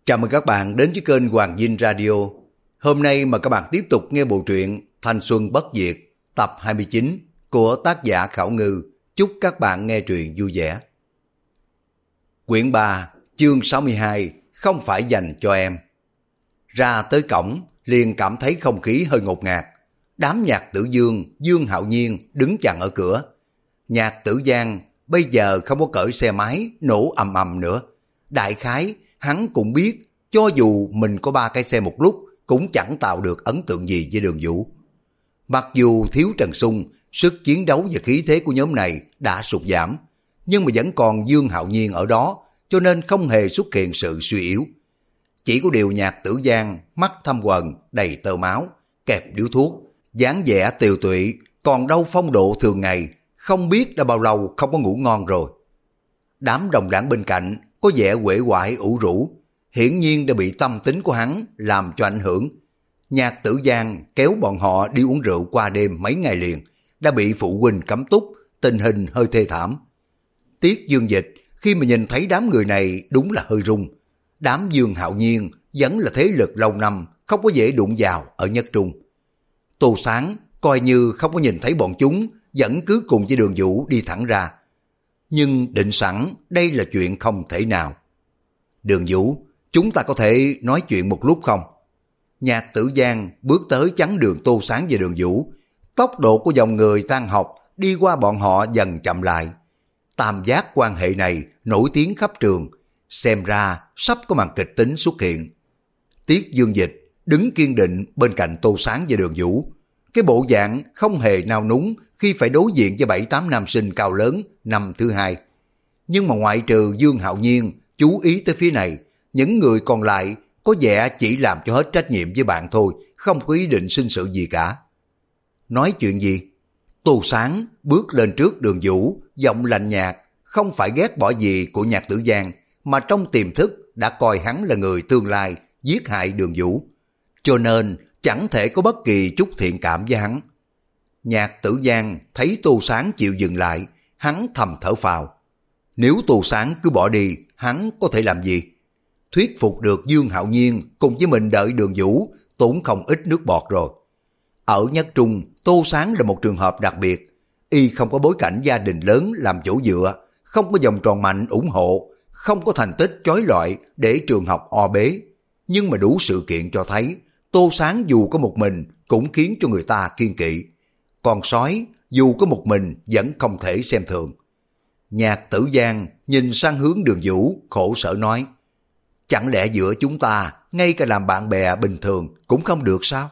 Chào mừng các bạn đến với kênh Hoàng Dinh Radio. Hôm nay mà các bạn tiếp tục nghe bộ truyện Thanh Xuân Bất Diệt tập 29 của tác giả Khảo Ngư. Chúc các bạn nghe truyện vui vẻ. Quyển 3, chương 62, không phải dành cho em. Ra tới cổng, liền cảm thấy không khí hơi ngột ngạt. Đám Nhạc Tử Dương, Dương Hạo Nhiên đứng chặn ở cửa. Nhạc Tử Giang bây giờ không có cởi xe máy nổ ầm ầm nữa. Đại khái hắn cũng biết cho dù mình có 3 cái xe một lúc cũng chẳng tạo được ấn tượng gì với Đường Vũ. Mặc dù thiếu Trần Xung, sức chiến đấu và khí thế của nhóm này đã sụt giảm, nhưng mà vẫn còn Dương Hạo Nhiên ở đó, cho nên không hề xuất hiện sự suy yếu. Chỉ có điều Nhạc Tử Giang mắt thâm quầng, đầy tơ máu, kẹp điếu thuốc, dáng vẻ tiều tụy, còn đâu phong độ thường ngày, không biết đã bao lâu không có ngủ ngon rồi. Đám đồng đảng bên cạnh có vẻ uể oải ủ rũ, hiển nhiên đã bị tâm tính của hắn làm cho ảnh hưởng. Nhạc Tử Giang kéo bọn họ đi uống rượu qua đêm mấy ngày liền, đã bị phụ huynh cấm túc, tình hình hơi thê thảm. Tiết Dương Dịch khi mà nhìn thấy đám người này đúng là hơi run. Đám Dương Hạo Nhiên vẫn là thế lực lâu năm, không có dễ đụng vào ở Nhất Trung. Tô Sáng coi như không có nhìn thấy bọn chúng, vẫn cứ cùng với Đường Vũ đi thẳng ra. Nhưng định sẵn đây là chuyện không thể nào. Đường Vũ, chúng ta có thể nói chuyện một lúc không? Nhạc Tử Giang bước tới chắn đường Tô Sáng và Đường Vũ. Tốc độ của dòng người tan học đi qua bọn họ dần chậm lại. Tam giác quan hệ này nổi tiếng khắp trường, xem ra sắp có màn kịch tính xuất hiện. Tiết Dương Dịch đứng kiên định bên cạnh Tô Sáng và Đường Vũ. Cái bộ dạng không hề nao núng khi phải đối diện với 7-8 nam sinh cao lớn năm thứ hai. Nhưng mà ngoại trừ Dương Hạo Nhiên chú ý tới phía này, những người còn lại có vẻ chỉ làm cho hết trách nhiệm với bạn thôi, không có ý định sinh sự gì cả. Nói chuyện gì? Tô Sáng bước lên trước Đường Vũ, giọng lạnh nhạt, không phải ghét bỏ gì của Nhạc Tử Giang, mà trong tiềm thức đã coi hắn là người tương lai giết hại Đường Vũ, cho nên chẳng thể có bất kỳ chút thiện cảm với hắn. Nhạc Tử Giang thấy Tô Sáng chịu dừng lại, hắn thầm thở phào. Nếu Tô Sáng cứ bỏ đi, hắn có thể làm gì? Thuyết phục được Dương Hạo Nhiên cùng với mình đợi Đường Vũ, tốn không ít nước bọt rồi. Ở Nhất Trung, Tô Sáng là một trường hợp đặc biệt. Y không có bối cảnh gia đình lớn làm chỗ dựa, không có vòng tròn mạnh ủng hộ, không có thành tích chói lọi để trường học o bế. Nhưng mà đủ sự kiện cho thấy, Tô Sáng dù có một mình cũng khiến cho người ta kiên kỵ. Con sói dù có một mình vẫn không thể xem thường. Nhạc Tử Giang nhìn sang hướng Đường Vũ, khổ sở nói, chẳng lẽ giữa chúng ta ngay cả làm bạn bè bình thường cũng không được sao?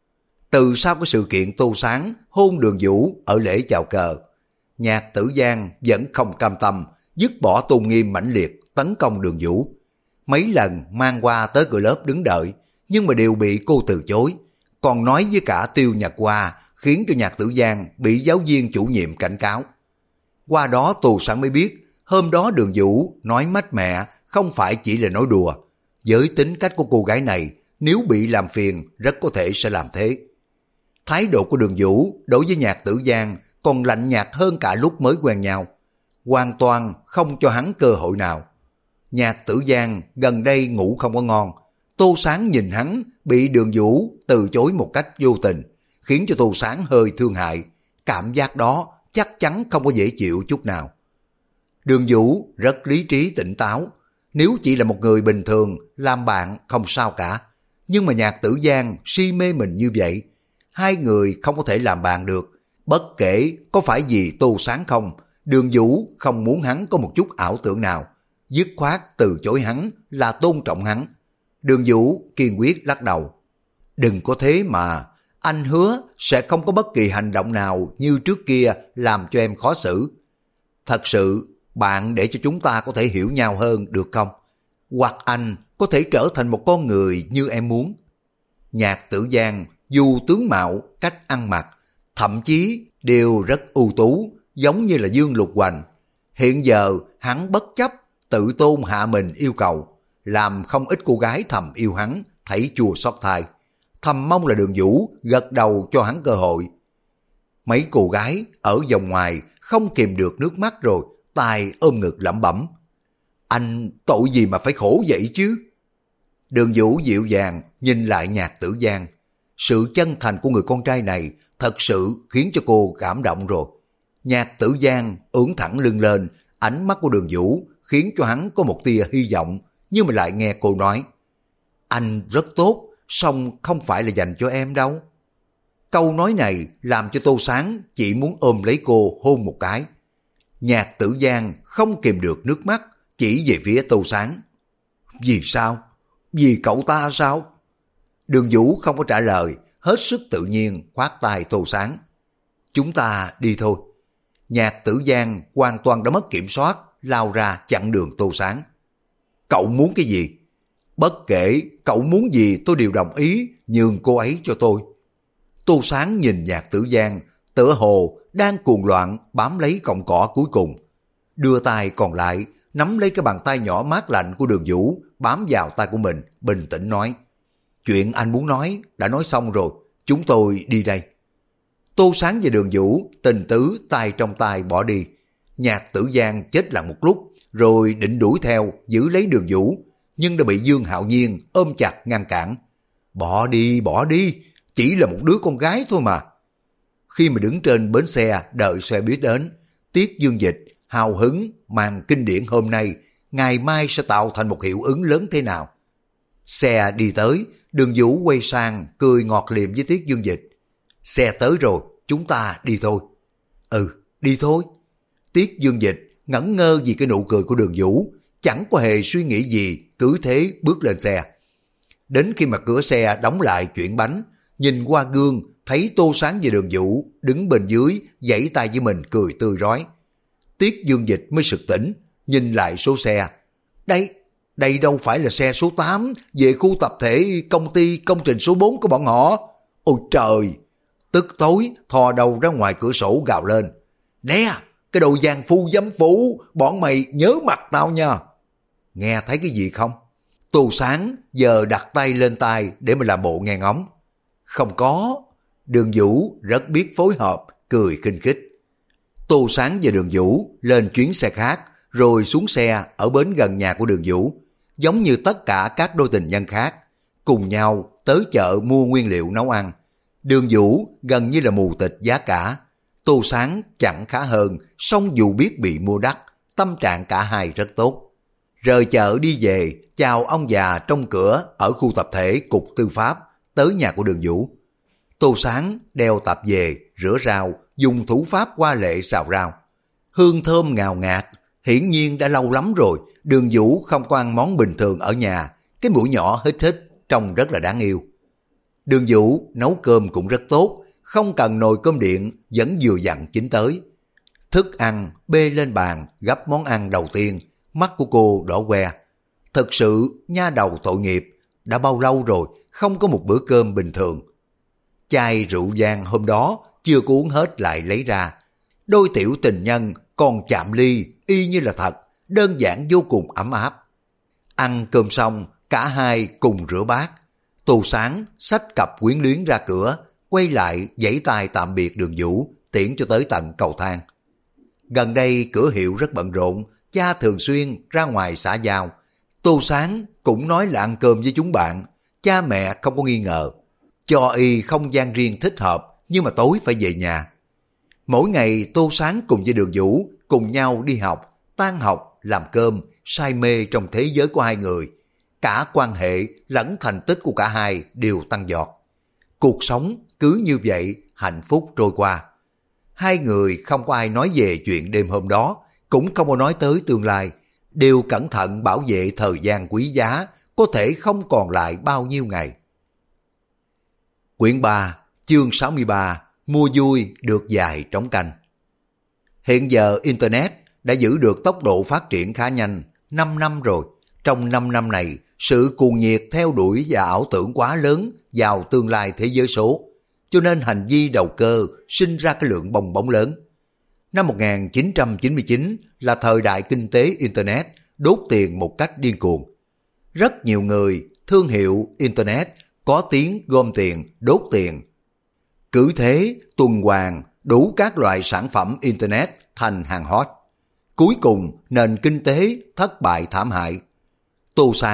Từ sau cái sự kiện Tô Sáng hôn Đường Vũ ở lễ chào cờ, Nhạc Tử Giang vẫn không cam tâm, dứt bỏ tôn nghiêm mãnh liệt tấn công Đường Vũ. Mấy lần mang qua tới cửa lớp đứng đợi, nhưng mà đều bị cô từ chối, còn nói với cả Tiêu Nhật Hoa, khiến cho Nhạc Tử Giang bị giáo viên chủ nhiệm cảnh cáo. Qua đó Tô Sáng mới biết, hôm đó Đường Vũ nói mách mẹ không phải chỉ là nói đùa. Với tính cách của cô gái này, nếu bị làm phiền rất có thể sẽ làm thế. Thái độ của Đường Vũ đối với Nhạc Tử Giang còn lạnh nhạt hơn cả lúc mới quen nhau, hoàn toàn không cho hắn cơ hội nào. Nhạc Tử Giang gần đây ngủ không có ngon. Tô Sáng nhìn hắn bị Đường Vũ từ chối một cách vô tình, khiến cho Tô Sáng hơi thương hại. Cảm giác đó chắc chắn không có dễ chịu chút nào. Đường Vũ rất lý trí tỉnh táo. Nếu chỉ là một người bình thường, làm bạn không sao cả. Nhưng mà Nhạc Tử Giang si mê mình như vậy, hai người không có thể làm bạn được. Bất kể có phải vì Tô Sáng không, Đường Vũ không muốn hắn có một chút ảo tưởng nào. Dứt khoát từ chối hắn là tôn trọng hắn. Đường Vũ kiên quyết lắc đầu. Đừng có thế mà, anh hứa sẽ không có bất kỳ hành động nào như trước kia làm cho em khó xử. Thật sự, bạn để cho chúng ta có thể hiểu nhau hơn được không? Hoặc anh có thể trở thành một con người như em muốn. Nhạc Tử Giang dù tướng mạo, cách ăn mặc, thậm chí đều rất ưu tú, giống như là Dương Lục Hoành. Hiện giờ hắn bất chấp tự tôn hạ mình yêu cầu, làm không ít cô gái thầm yêu hắn, thấy chua xót thai. Thầm mong là Đường Vũ gật đầu cho hắn cơ hội. Mấy cô gái ở vòng ngoài không kìm được nước mắt rồi, tay ôm ngực lẩm bẩm. Anh tội gì mà phải khổ vậy chứ? Đường Vũ dịu dàng nhìn lại Nhạc Tử Giang. Sự chân thành của người con trai này thật sự khiến cho cô cảm động rồi. Nhạc Tử Giang ưỡn thẳng lưng lên, ánh mắt của Đường Vũ khiến cho hắn có một tia hy vọng, nhưng mà lại nghe cô nói, anh rất tốt, song không phải là dành cho em đâu. Câu nói này làm cho Tô Sáng chỉ muốn ôm lấy cô hôn một cái. Nhạc Tử Giang không kìm được nước mắt, chỉ về phía Tô Sáng. Vì sao? Vì cậu ta sao? Đường Vũ không có trả lời, hết sức tự nhiên khoát tay Tô Sáng. Chúng ta đi thôi. Nhạc Tử Giang hoàn toàn đã mất kiểm soát, lao ra chặn đường Tô Sáng. Cậu muốn cái gì? Bất kể cậu muốn gì tôi đều đồng ý, nhường cô ấy cho tôi. Tô Sáng nhìn Nhạc Tử Giang, tựa hồ đang cuồng loạn bám lấy cọng cỏ cuối cùng. Đưa tay còn lại, nắm lấy cái bàn tay nhỏ mát lạnh của Đường Vũ, bám vào tay của mình, bình tĩnh nói. Chuyện anh muốn nói, đã nói xong rồi, chúng tôi đi đây. Tô Sáng và Đường Vũ tình tứ tay trong tay bỏ đi. Nhạc Tử Giang chết lặng một lúc, rồi định đuổi theo giữ lấy Đường Vũ, nhưng đã bị Dương Hạo Nhiên ôm chặt ngăn cản. Bỏ đi, chỉ là một đứa con gái thôi mà. Khi mà đứng trên bến xe đợi xe buýt đến, Tiết Dương Dịch hào hứng màn kinh điển hôm nay, ngày mai sẽ tạo thành một hiệu ứng lớn thế nào. Xe đi tới, Đường Vũ quay sang cười ngọt liệm với Tiết Dương Dịch. Xe tới rồi, chúng ta đi thôi. Ừ, đi thôi. Tiết Dương Dịch ngẩn ngơ vì cái nụ cười của Đường Vũ, chẳng có hề suy nghĩ gì, cứ thế bước lên xe. Đến khi mà cửa xe đóng lại chuyển bánh, nhìn qua gương thấy Tô Sáng và Đường Vũ đứng bên dưới giãy tay với mình cười tươi rói. Tiết Dương Dịch mới sực tỉnh, nhìn lại số xe. Đây đâu phải là xe số 8 về khu tập thể công ty công trình số 4 của bọn họ. Ôi trời! Tức tối thò đầu ra ngoài cửa sổ gào lên. Nè, cái đồ giang phu dâm phụ, bọn mày nhớ mặt tao nha. Nghe thấy cái gì không? Tô Sáng giờ đặt tay lên tai để mà làm bộ nghe ngóng. Không có. Đường Vũ rất biết phối hợp, cười khinh khích. Tô Sáng và Đường Vũ lên chuyến xe khác, rồi xuống xe ở bến gần nhà của Đường Vũ, giống như tất cả các đôi tình nhân khác, cùng nhau tới chợ mua nguyên liệu nấu ăn. Đường Vũ gần như là mù tịch giá cả. Tô Sáng chẳng khá hơn, song dù biết bị mua đắt, tâm trạng cả hai rất tốt. Rời chợ đi về, chào ông già trong cửa ở khu tập thể Cục Tư pháp, tới nhà của Đường Vũ. Tô Sáng đeo tập về, rửa rau, dùng thủ pháp hoa lệ xào rau. Hương thơm ngào ngạt, hiển nhiên đã lâu lắm rồi, Đường Vũ không có ăn món bình thường ở nhà, cái mũi nhỏ hít hít, trông rất là đáng yêu. Đường Vũ nấu cơm cũng rất tốt, không cần nồi cơm điện, vẫn vừa dặn chín tới. Thức ăn bê lên bàn, gấp món ăn đầu tiên, mắt của cô đỏ que. Thật sự nha đầu tội nghiệp, đã bao lâu rồi không có một bữa cơm bình thường. Chai rượu vang hôm đó chưa có uống hết lại lấy ra. Đôi tiểu tình nhân còn chạm ly y như là thật, đơn giản vô cùng ấm áp. Ăn cơm xong, cả hai cùng rửa bát. Tô Sáng xách cặp quyến luyến ra cửa, quay lại giãy tay tạm biệt Đường Vũ, tiễn cho tới tận cầu thang. Gần đây cửa hiệu rất bận rộn, cha thường xuyên ra ngoài xã giao. Tô Sáng cũng nói là ăn cơm với chúng bạn, cha mẹ không có nghi ngờ. Cho y không gian riêng thích hợp, nhưng mà tối phải về nhà. Mỗi ngày Tô Sáng cùng với Đường Vũ cùng nhau đi học, tan học, làm cơm, say mê trong thế giới của hai người. Cả quan hệ lẫn thành tích của cả hai đều tăng giọt. Cuộc sống cứ như vậy hạnh phúc trôi qua. Hai người không có ai nói về chuyện đêm hôm đó, cũng không có nói tới tương lai, đều cẩn thận bảo vệ thời gian quý giá, có thể không còn lại bao nhiêu ngày. Quyển 3, chương 63, mua vui được dài trống canh. Hiện giờ Internet đã giữ được tốc độ phát triển khá nhanh, 5 năm rồi. Trong 5 năm này, sự cuồng nhiệt theo đuổi và ảo tưởng quá lớn vào tương lai thế giới số, cho nên hành vi đầu cơ sinh ra cái lượng bong bóng lớn. Năm 1999 là thời đại kinh tế Internet đốt tiền một cách điên cuồng. Rất nhiều người, thương hiệu Internet có tiếng gom tiền, đốt tiền. Cứ thế tuần hoàn đủ các loại sản phẩm Internet thành hàng hot. Cuối cùng nền kinh tế thất bại thảm hại. Tô Sáng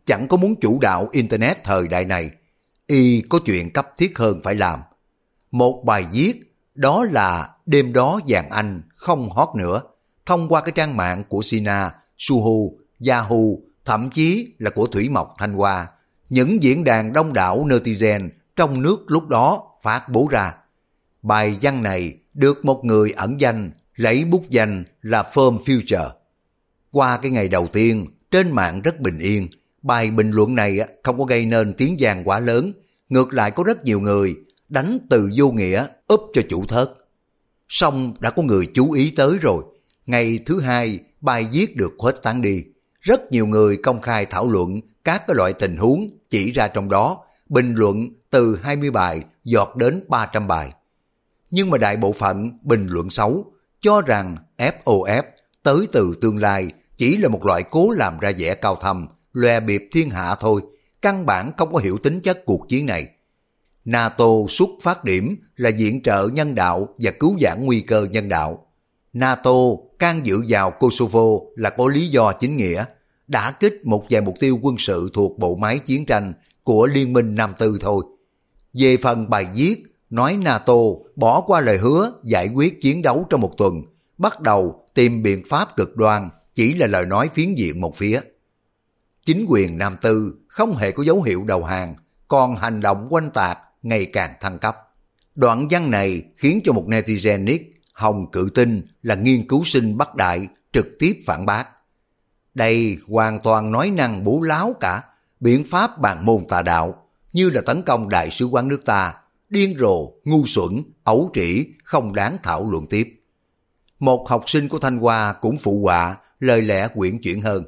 chẳng có muốn chủ đạo Internet thời đại này. Y có chuyện cấp thiết hơn phải làm. Một bài viết, đó là đêm đó vàng Anh không hot nữa, thông qua cái trang mạng của Sina, Suhu, Yahoo, thậm chí là của Thủy Mộc Thanh Hoa. Những diễn đàn đông đảo netizen trong nước lúc đó phát bố ra. Bài văn này được một người ẩn danh lấy bút danh là Firm Future. Qua cái ngày đầu tiên, trên mạng rất bình yên, bài bình luận này không có gây nên tiếng vang quá lớn, ngược lại có rất nhiều người đánh từ vô nghĩa úp cho chủ thớt. Xong đã có người chú ý tới rồi, ngày thứ hai bài viết được khuếch tán đi. Rất nhiều người công khai thảo luận các cái loại tình huống chỉ ra trong đó, bình luận từ 20 bài giọt đến 300 bài. Nhưng mà đại bộ phận bình luận xấu cho rằng FOF tới từ tương lai chỉ là một loại cố làm ra vẻ cao thâm, lòe bịp thiên hạ thôi, căn bản không có hiểu tính chất cuộc chiến này. NATO xuất phát điểm là viện trợ nhân đạo và cứu vãn nguy cơ nhân đạo. NATO can dự vào Kosovo là có lý do chính nghĩa, đả kích một vài mục tiêu quân sự thuộc bộ máy chiến tranh của Liên minh Nam Tư thôi. Về phần bài viết nói NATO bỏ qua lời hứa giải quyết chiến đấu trong một tuần, bắt đầu tìm biện pháp cực đoan, chỉ là lời nói phiến diện một phía. Chính quyền Nam Tư không hề có dấu hiệu đầu hàng, còn hành động oanh tạc ngày càng thăng cấp. Đoạn văn này khiến cho một netizen nick Hồng Cự Tinh là nghiên cứu sinh Bắc Đại trực tiếp phản bác. Đây hoàn toàn nói năng bố láo cả, biện pháp bàn môn tà đạo, như là tấn công đại sứ quán nước ta, điên rồ, ngu xuẩn, ấu trĩ, không đáng thảo luận tiếp. Một học sinh của Thanh Hoa cũng phụ họa lời lẽ quyển chuyển hơn.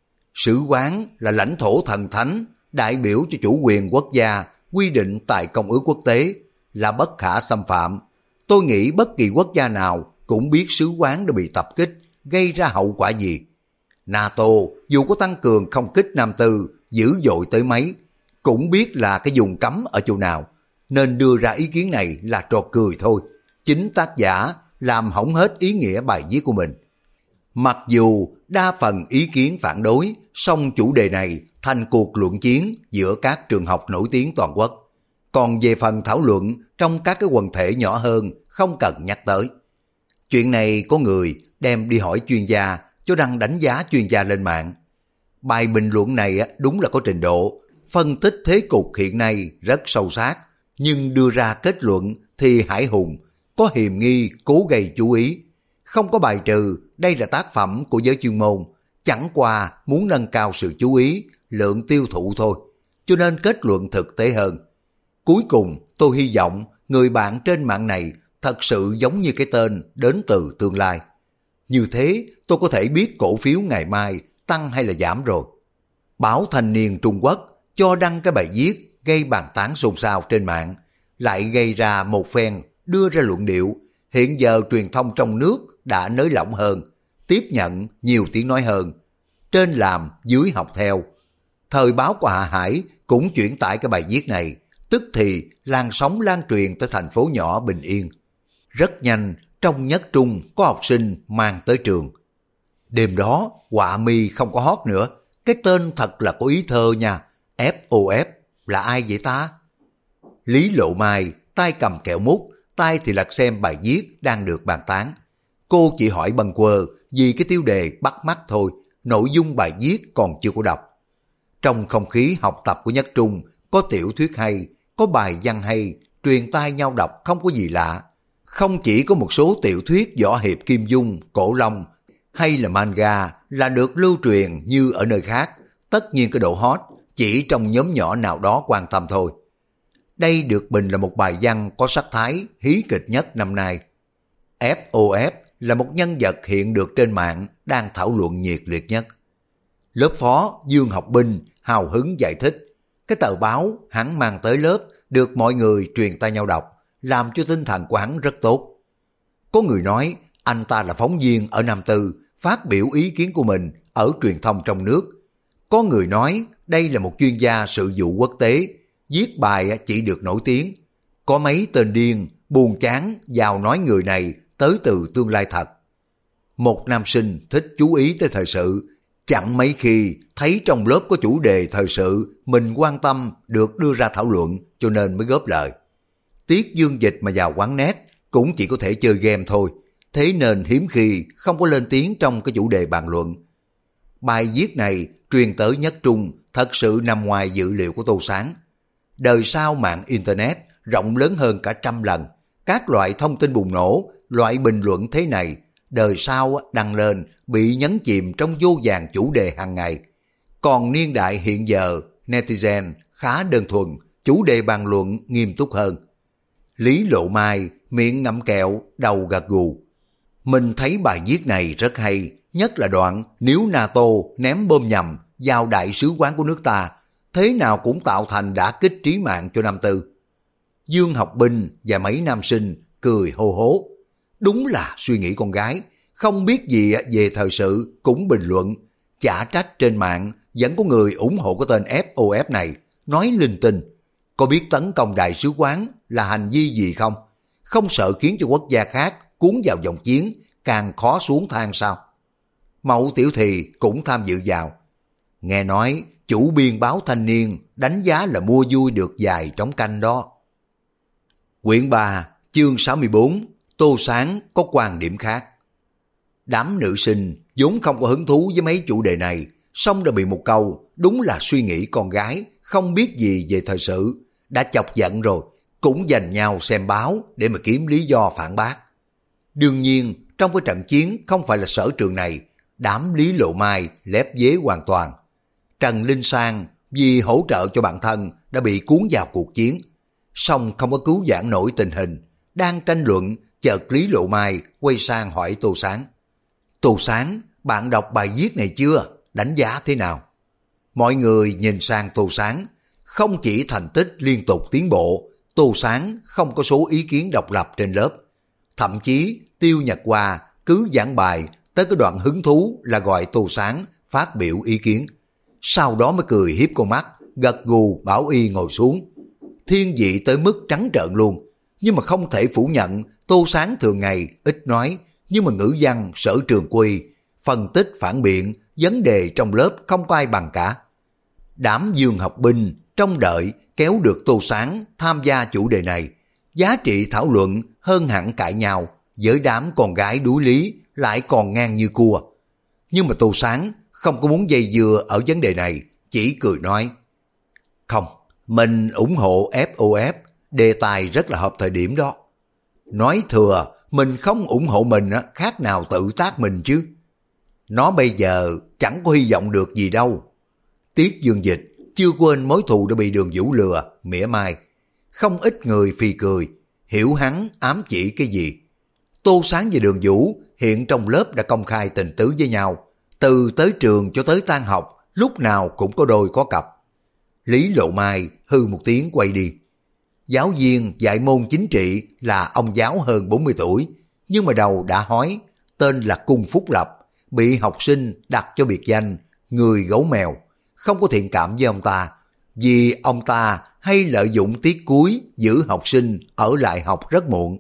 Sử quán là lãnh thổ thần thánh, đại biểu cho chủ quyền quốc gia, quy định tại công ước quốc tế, là bất khả xâm phạm. Tôi nghĩ bất kỳ quốc gia nào cũng biết sứ quán đã bị tập kích, gây ra hậu quả gì. NATO dù có tăng cường không kích Nam Tư dữ dội tới mấy, cũng biết là cái vùng cấm ở chỗ nào, nên đưa ra ý kiến này là trò cười thôi. Chính tác giả làm hỏng hết ý nghĩa bài viết của mình. Mặc dù đa phần ý kiến phản đối, song chủ đề này thành cuộc luận chiến giữa các trường học nổi tiếng toàn quốc. Còn về phần thảo luận trong các cái quần thể nhỏ hơn không cần nhắc tới. Chuyện này có người đem đi hỏi chuyên gia cho đăng đánh giá chuyên gia lên mạng. Bài bình luận này đúng là có trình độ, phân tích thế cục hiện nay rất sâu sát, nhưng đưa ra kết luận thì Hải Hùng có hiềm nghi cố gây chú ý. Không có bài trừ đây là tác phẩm của giới chuyên môn, chẳng qua muốn nâng cao sự chú ý, lượng tiêu thụ thôi, cho nên kết luận thực tế hơn. Cuối cùng tôi hy vọng người bạn trên mạng này thật sự giống như cái tên đến từ tương lai. Như thế tôi có thể biết cổ phiếu ngày mai tăng hay là giảm rồi. Báo Thanh niên Trung Quốc cho đăng cái bài viết gây bàn tán xôn xao trên mạng, lại gây ra một phen đưa ra luận điệu. Hiện giờ truyền thông trong nước đã nới lỏng hơn, tiếp nhận nhiều tiếng nói hơn, trên làm dưới học theo. Thời báo của Hạ Hải cũng chuyển tải cái bài viết này, tức thì làn sóng lan truyền tới thành phố nhỏ Bình Yên. Rất nhanh, trong nhất trung có học sinh mang tới trường. Đêm đó, họa mi không có hot nữa, cái tên thật là có ý thơ nha, FOF, là ai vậy ta? Lý Lộ Mai, tay cầm kẹo mút, tay thì lật xem bài viết đang được bàn tán. Cô chỉ hỏi bâng quơ vì cái tiêu đề bắt mắt thôi, nội dung bài viết còn chưa có đọc. Trong không khí học tập của nhất trung, có tiểu thuyết hay, có bài văn hay, truyền tai nhau đọc không có gì lạ. Không chỉ có một số tiểu thuyết võ hiệp Kim Dung, Cổ Long hay là manga là được lưu truyền như ở nơi khác, tất nhiên cái độ hot chỉ trong nhóm nhỏ nào đó quan tâm thôi. Đây được bình là một bài văn có sắc thái hí kịch nhất năm nay. FOF là một nhân vật hiện được trên mạng đang thảo luận nhiệt liệt nhất. Lớp phó Dương Học Binh hào hứng giải thích, cái tờ báo hắn mang tới lớp được mọi người truyền tai nhau đọc, làm cho tinh thần của hắn rất tốt. Có người nói anh ta là phóng viên ở Nam Tư, phát biểu ý kiến của mình ở truyền thông trong nước. Có người nói đây là một chuyên gia sự vụ quốc tế, viết bài chỉ được nổi tiếng. Có mấy tên điên, buồn chán vào nói người này tới từ tương lai thật. Một nam sinh thích chú ý tới thời sự, Chẳng mấy khi thấy trong lớp có chủ đề thời sự mình quan tâm được đưa ra thảo luận cho nên mới góp lời. Tiết Dương Dịch mà vào quán net cũng chỉ có thể chơi game thôi, thế nên hiếm khi không có lên tiếng trong cái chủ đề bàn luận. Bài viết này truyền tới Nhất Trung thật sự nằm ngoài dự liệu của Tô Sáng. Đời sau mạng Internet rộng lớn hơn cả 100 lần, các loại thông tin bùng nổ, loại bình luận thế này, đời sau đăng lên bị nhấn chìm trong vô vàn chủ đề hàng ngày. Còn niên đại hiện giờ, netizen khá đơn thuần, chủ đề bàn luận nghiêm túc hơn. Lý Lộ Mai miệng ngậm kẹo, đầu gật gù. Mình thấy bài viết này rất hay, nhất là đoạn nếu NATO ném bom nhầm vào đại sứ quán của nước ta, thế nào cũng tạo thành đả kích trí mạng cho Nam Tư. Dương Học Binh và mấy nam sinh cười hô hố. Đúng là suy nghĩ con gái, không biết gì về thời sự cũng bình luận. Chả trách trên mạng vẫn có người ủng hộ cái tên FOF này, nói linh tinh. Có biết tấn công đại sứ quán là hành vi gì không? Không sợ khiến cho quốc gia khác cuốn vào vòng chiến, càng khó xuống thang sao? Mậu Tiểu Thì cũng tham dự vào. Nghe nói chủ biên báo Thanh Niên đánh giá là mua vui được vài trống canh đó. Quyển 3, chương 64, Tô Sáng có quan điểm khác. Đám nữ sinh vốn không có hứng thú với mấy chủ đề này, xong đã bị một câu đúng là suy nghĩ con gái không biết gì về thời sự, đã chọc giận rồi, cũng giành nhau xem báo để mà kiếm lý do phản bác. Đương nhiên, trong cái trận chiến không phải là sở trường này, đám Lý Lộ Mai lép vế hoàn toàn. Trần Linh Sang vì hỗ trợ cho bạn thân đã bị cuốn vào cuộc chiến, song không có cứu vãn nổi tình hình. Đang tranh luận, chợt Lý Lộ Mai quay sang hỏi Tô Sáng. Tô Sáng, bạn đọc bài viết này chưa? Đánh giá thế nào? Mọi người nhìn sang Tô Sáng, không chỉ thành tích liên tục tiến bộ, Tô Sáng không có số ý kiến độc lập trên lớp. Thậm chí Tiêu Nhật Hoa cứ giảng bài tới cái đoạn hứng thú là gọi Tô Sáng phát biểu ý kiến. Sau đó mới cười hiếp con mắt, gật gù bảo y ngồi xuống. Thiên vị tới mức trắng trợn luôn. Nhưng mà không thể phủ nhận Tô Sáng thường ngày ít nói, nhưng mà ngữ văn sở trường quy, phân tích phản biện, vấn đề trong lớp không có ai bằng cả. Đám Dương Học Binh trông đợi kéo được Tô Sáng tham gia chủ đề này, giá trị thảo luận hơn hẳn cãi nhau, với đám con gái đuối lý lại còn ngang như cua. Nhưng mà Tô Sáng không có muốn dây dưa ở vấn đề này, chỉ cười nói, không, mình ủng hộ FOF, đề tài rất là hợp thời điểm đó. Nói thừa, mình không ủng hộ mình khác nào tự tác mình chứ. Nó bây giờ chẳng có hy vọng được gì đâu. Tiết Dương Dịch chưa quên mối thù đã bị Đường Vũ lừa, mỉa mai. Không ít người phì cười, hiểu hắn ám chỉ cái gì. Tô Sáng và Đường Vũ hiện trong lớp đã công khai tình tứ với nhau, từ tới trường cho tới tan học, lúc nào cũng có đôi có cặp. Lý Lộ Mai hư một tiếng quay đi. Giáo viên dạy môn chính trị là ông giáo hơn 40 tuổi, nhưng mà đầu đã hói, tên là Cung Phúc Lập, bị học sinh đặt cho biệt danh người gấu mèo, không có thiện cảm với ông ta, vì ông ta hay lợi dụng tiết cuối giữ học sinh ở lại học rất muộn.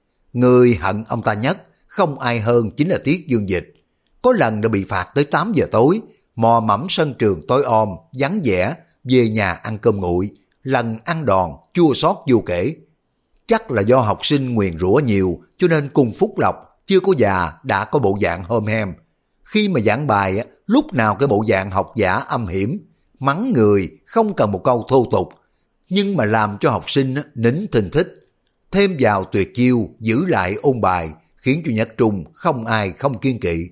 Người hận ông ta nhất không ai hơn chính là Tiết Dương Dịch. Có lần đã bị phạt tới 8 giờ tối, mò mẫm sân trường tối om, vắng vẻ, về nhà ăn cơm nguội, lần ăn đòn, chua xót vô kể. Chắc là do học sinh nguyền rủa nhiều, cho nên Cung Phúc Lộc chưa có già đã có bộ dạng hôm hem. Khi mà giảng bài, lúc nào cái bộ dạng học giả âm hiểm, mắng người không cần một câu thô tục, nhưng mà làm cho học sinh nín thinh thích. Thêm vào tuyệt chiêu giữ lại ôn bài, khiến cho Nhất Trung không ai không kiên kỵ.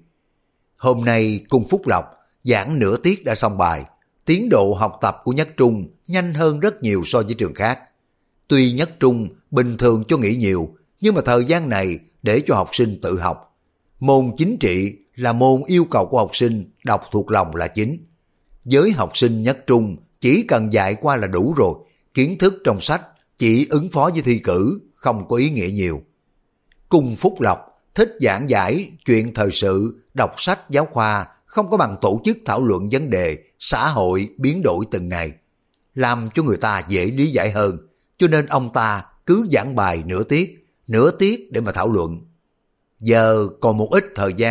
Hôm nay Cung Phúc Lộc giảng nửa tiết đã xong bài, tiến độ học tập của Nhất Trung nhanh hơn rất nhiều so với trường khác. Tuy Nhất Trung bình thường cho nghỉ nhiều, nhưng mà thời gian này để cho học sinh tự học. Môn chính trị là môn yêu cầu của học sinh đọc thuộc lòng là chính. Với học sinh Nhất Trung chỉ cần dạy qua là đủ rồi, kiến thức trong sách chỉ ứng phó với thi cử, không có ý nghĩa nhiều. Cung Phúc Lộc thích giảng giải chuyện thời sự, đọc sách giáo khoa, không có bằng tổ chức thảo luận vấn đề xã hội biến đổi từng ngày, làm cho người ta dễ lý giải hơn, cho nên ông ta cứ giảng bài nửa tiết để mà thảo luận. Giờ còn một ít thời gian,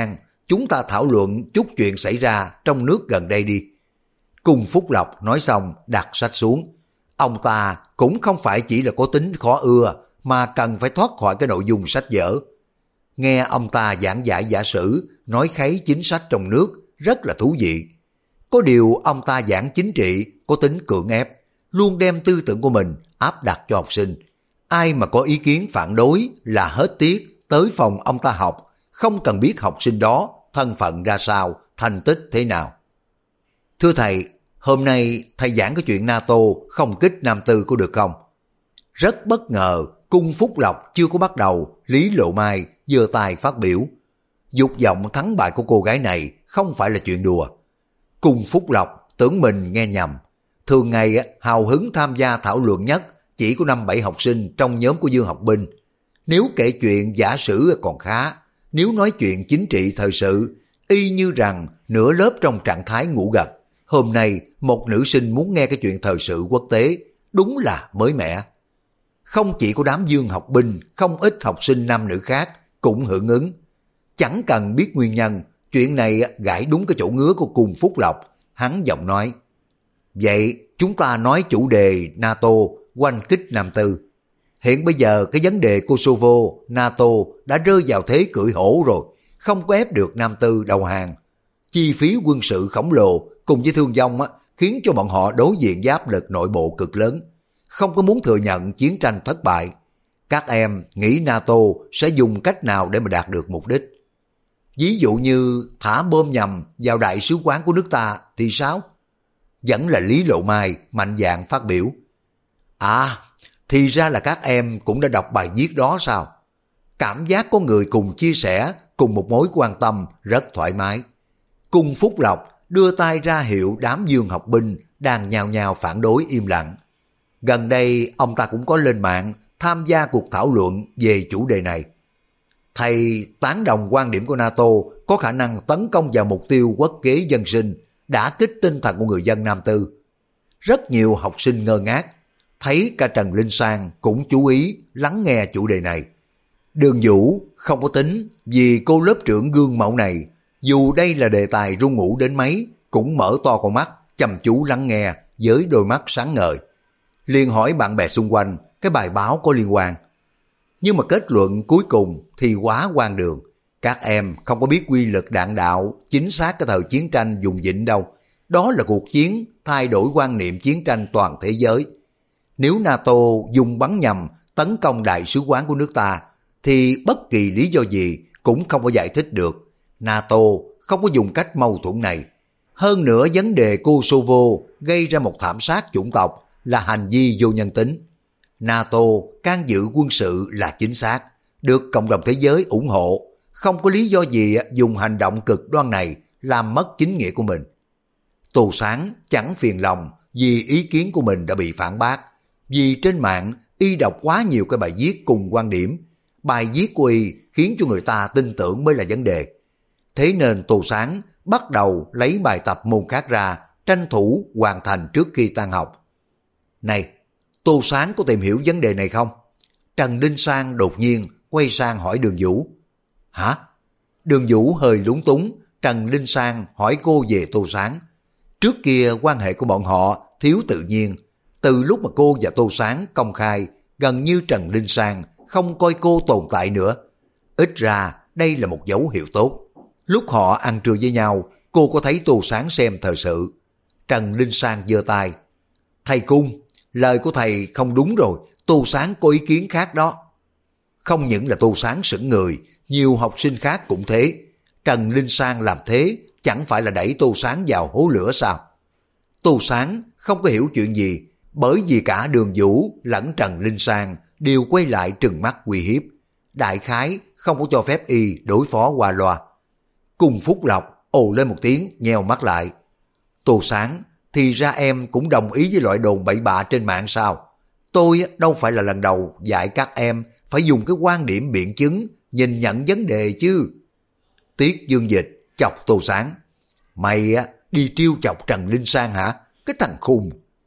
chúng ta thảo luận chút chuyện xảy ra trong nước gần đây đi. Cung Phúc Lộc nói xong đặt sách xuống. Ông ta cũng không phải chỉ là có tính khó ưa, mà cần phải thoát khỏi cái nội dung sách vở. Nghe ông ta giảng giải giả sử, nói kháy chính sách trong nước rất là thú vị. Có điều ông ta giảng chính trị có tính cưỡng ép, luôn đem tư tưởng của mình áp đặt cho học sinh. Ai mà có ý kiến phản đối là hết tiếc tới phòng ông ta học, không cần biết học sinh đó thân phận ra sao, thành tích thế nào. Thưa thầy, hôm nay thầy giảng cái chuyện NATO không kích Nam Tư có được không? Rất bất ngờ, Cung Phúc Lộc chưa có bắt đầu, Lý Lộ Mai giơ tay phát biểu. Dục vọng thắng bại của cô gái này không phải là chuyện đùa. Cung Phúc Lộc tưởng mình nghe nhầm. Thường ngày hào hứng tham gia thảo luận nhất chỉ có 5-7 học sinh trong nhóm của Dương Học Binh. Nếu kể chuyện giả sử còn khá, nếu nói chuyện chính trị thời sự, y như rằng nửa lớp trong trạng thái ngủ gật. Hôm nay một nữ sinh muốn nghe cái chuyện thời sự quốc tế, đúng là mới mẻ. Không chỉ có đám Dương Học Binh, không ít học sinh nam nữ khác cũng hưởng ứng. Chẳng cần biết nguyên nhân, chuyện này gãi đúng cái chỗ ngứa của Cung Phúc Lộc. Hắn giọng nói, vậy chúng ta nói chủ đề NATO oanh kích Nam Tư. Hiện bây giờ cái vấn đề Kosovo, NATO đã rơi vào thế cưỡi hổ rồi, không có ép được Nam Tư đầu hàng. Chi phí quân sự khổng lồ cùng với thương vong khiến cho bọn họ đối diện với áp lực nội bộ cực lớn, không có muốn thừa nhận chiến tranh thất bại. Các em nghĩ NATO sẽ dùng cách nào để mà đạt được mục đích? Ví dụ như thả bom nhầm vào đại sứ quán của nước ta thì sao? Vẫn là Lý Lộ Mai mạnh dạn phát biểu. À, thì ra là các em cũng đã đọc bài viết đó sao? Cảm giác có người cùng chia sẻ, cùng một mối quan tâm rất thoải mái. Cung Phúc Lộc đưa tay ra hiệu đám Dương Học Binh đang nhao nhao phản đối im lặng. Gần đây ông ta cũng có lên mạng tham gia cuộc thảo luận về chủ đề này. Thầy tán đồng quan điểm của NATO có khả năng tấn công vào mục tiêu quốc kế dân sinh, đã kích tinh thần của người dân Nam Tư. Rất nhiều học sinh ngơ ngác, thấy cả Trần Linh Sang cũng chú ý lắng nghe chủ đề này. Đường Vũ không có tính vì cô lớp trưởng gương mẫu này, dù đây là đề tài ru ngủ đến mấy, cũng mở to con mắt, chăm chú lắng nghe với đôi mắt sáng ngời. Liền hỏi bạn bè xung quanh cái bài báo có liên quan. Nhưng mà kết luận cuối cùng thì quá hoang đường. Các em không có biết quy lực đạn đạo chính xác cái thời chiến tranh dùng dịnh đâu. Đó là cuộc chiến thay đổi quan niệm chiến tranh toàn thế giới. Nếu NATO dùng bắn nhầm tấn công đại sứ quán của nước ta, thì bất kỳ lý do gì cũng không có giải thích được. NATO không có dùng cách mâu thuẫn này. Hơn nữa vấn đề Kosovo gây ra một thảm sát chủng tộc là hành vi vô nhân tính. NATO can dự quân sự là chính xác, được cộng đồng thế giới ủng hộ, không có lý do gì dùng hành động cực đoan này làm mất chính nghĩa của mình. Tô Sáng chẳng phiền lòng vì ý kiến của mình đã bị phản bác, vì trên mạng y đọc quá nhiều cái bài viết cùng quan điểm. Bài viết của y khiến cho người ta tin tưởng mới là vấn đề. Thế nên Tô Sáng bắt đầu lấy bài tập môn khác ra, tranh thủ hoàn thành trước khi tan học. Này, Tô Sáng có tìm hiểu vấn đề này không? Trần Đinh Sang đột nhiên quay sang hỏi Đường Vũ. Hả? Đường Vũ hơi lúng túng, Trần Đinh Sang hỏi cô về Tô Sáng. Trước kia quan hệ của bọn họ thiếu tự nhiên. Từ lúc mà cô và Tô Sáng công khai, gần như Trần Đinh Sang không coi cô tồn tại nữa. Ít ra đây là một dấu hiệu tốt. Lúc họ ăn trưa với nhau, cô có thấy Tô Sáng xem thời sự. Trần Đinh Sang giơ tay. Thầy Cung, lời của thầy không đúng rồi, Tô Sáng có ý kiến khác đó. Không những là Tô Sáng sững người, nhiều học sinh khác cũng thế. Trần Linh Sang làm thế chẳng phải là đẩy Tô Sáng vào hố lửa sao? Tô Sáng không có hiểu chuyện gì, bởi vì cả Đường Vũ lẫn Trần Linh Sang đều quay lại trừng mắt uy hiếp. Đại khái không có cho phép y đối phó qua loa. Cung Phúc Lộc ồ lên một tiếng, nheo mắt lại. Tô Sáng, thì ra em cũng đồng ý với loại đồn bậy bạ trên mạng sao? Tôi đâu phải là lần đầu dạy các em phải dùng cái quan điểm biện chứng, nhìn nhận vấn đề chứ. Tiết Dương Dịch chọc Tô Sáng. Mày đi trêu chọc Trần Linh Sang hả? Cái thằng khùng.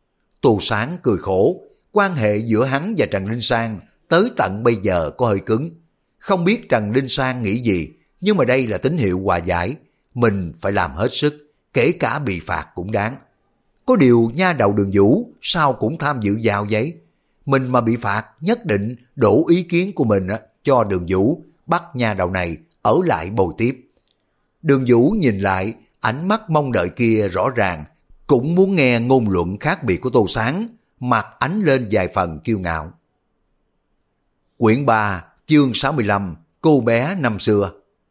Tô Sáng cười khổ, quan hệ giữa hắn và Trần Linh Sang tới tận bây giờ có hơi cứng. Không biết Trần Linh Sang nghĩ gì, nhưng mà đây là tín hiệu hòa giải, mình phải làm hết sức, kể cả bị phạt cũng đáng. Có điều nha đầu Đường Vũ sao cũng tham dự vào vậy? Mình mà bị phạt nhất định đổ ý kiến của mình cho Đường Vũ bắt nha đầu này ở lại bồi tiếp. Đường Vũ nhìn lại, ánh mắt mong đợi kia rõ ràng, cũng muốn nghe ngôn luận khác biệt của Tô Sáng, mặt ánh lên vài phần kiêu ngạo. Quyển 3, chương 65, cô bé năm xưa.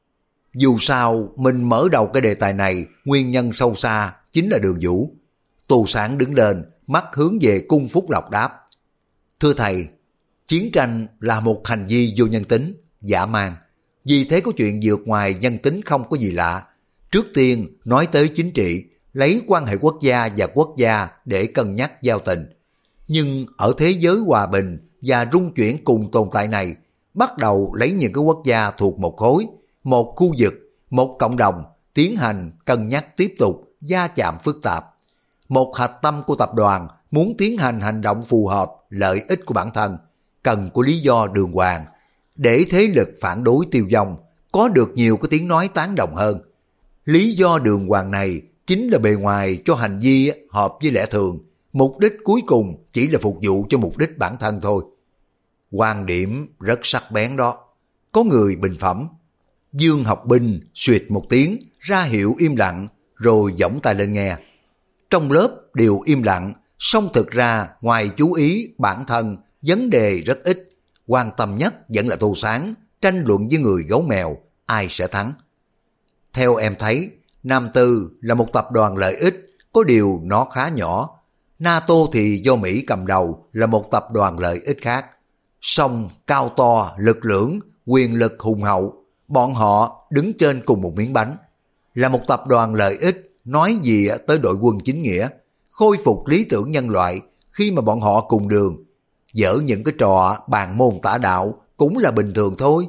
Dù sao, mình mở đầu cái đề tài này, nguyên nhân sâu xa chính là Đường Vũ. Tô Sáng đứng lên, mắt hướng về cung Phúc Lộc đáp. Thưa thầy, chiến tranh là một hành vi vô nhân tính, dã man. Vì thế có chuyện vượt ngoài nhân tính không có gì lạ. Trước tiên nói tới chính trị, lấy quan hệ quốc gia và quốc gia để cân nhắc giao tình. Nhưng ở thế giới hòa bình và rung chuyển cùng tồn tại này, bắt đầu lấy những cái quốc gia thuộc một khối, một khu vực, một cộng đồng, tiến hành cân nhắc tiếp tục va chạm phức tạp. Một hạch tâm của tập đoàn muốn tiến hành hành động phù hợp lợi ích của bản thân, cần có lý do đường hoàng, để thế lực phản đối tiêu vong, có được nhiều cái tiếng nói tán đồng hơn. Lý do đường hoàng này chính là bề ngoài cho hành vi hợp với lẽ thường, mục đích cuối cùng chỉ là phục vụ cho mục đích bản thân thôi. Quan điểm rất sắc bén đó. Có người bình phẩm. Dương Học Binh xuyệt một tiếng, ra hiệu im lặng, rồi giỏng tay lên nghe. Trong lớp đều im lặng, song thực ra ngoài chú ý bản thân, vấn đề rất ít. Quan tâm nhất vẫn là Tô Sáng, tranh luận với người gấu mèo, ai sẽ thắng. Theo em thấy, Nam Tư là một tập đoàn lợi ích, có điều nó khá nhỏ. NATO thì do Mỹ cầm đầu là một tập đoàn lợi ích khác. Song cao to, lực lưỡng, quyền lực hùng hậu, bọn họ đứng trên cùng một miếng bánh. Là một tập đoàn lợi ích, nói gì tới đội quân chính nghĩa, khôi phục lý tưởng nhân loại khi mà bọn họ cùng đường. Dở những cái trò bàn môn tả đạo cũng là bình thường thôi.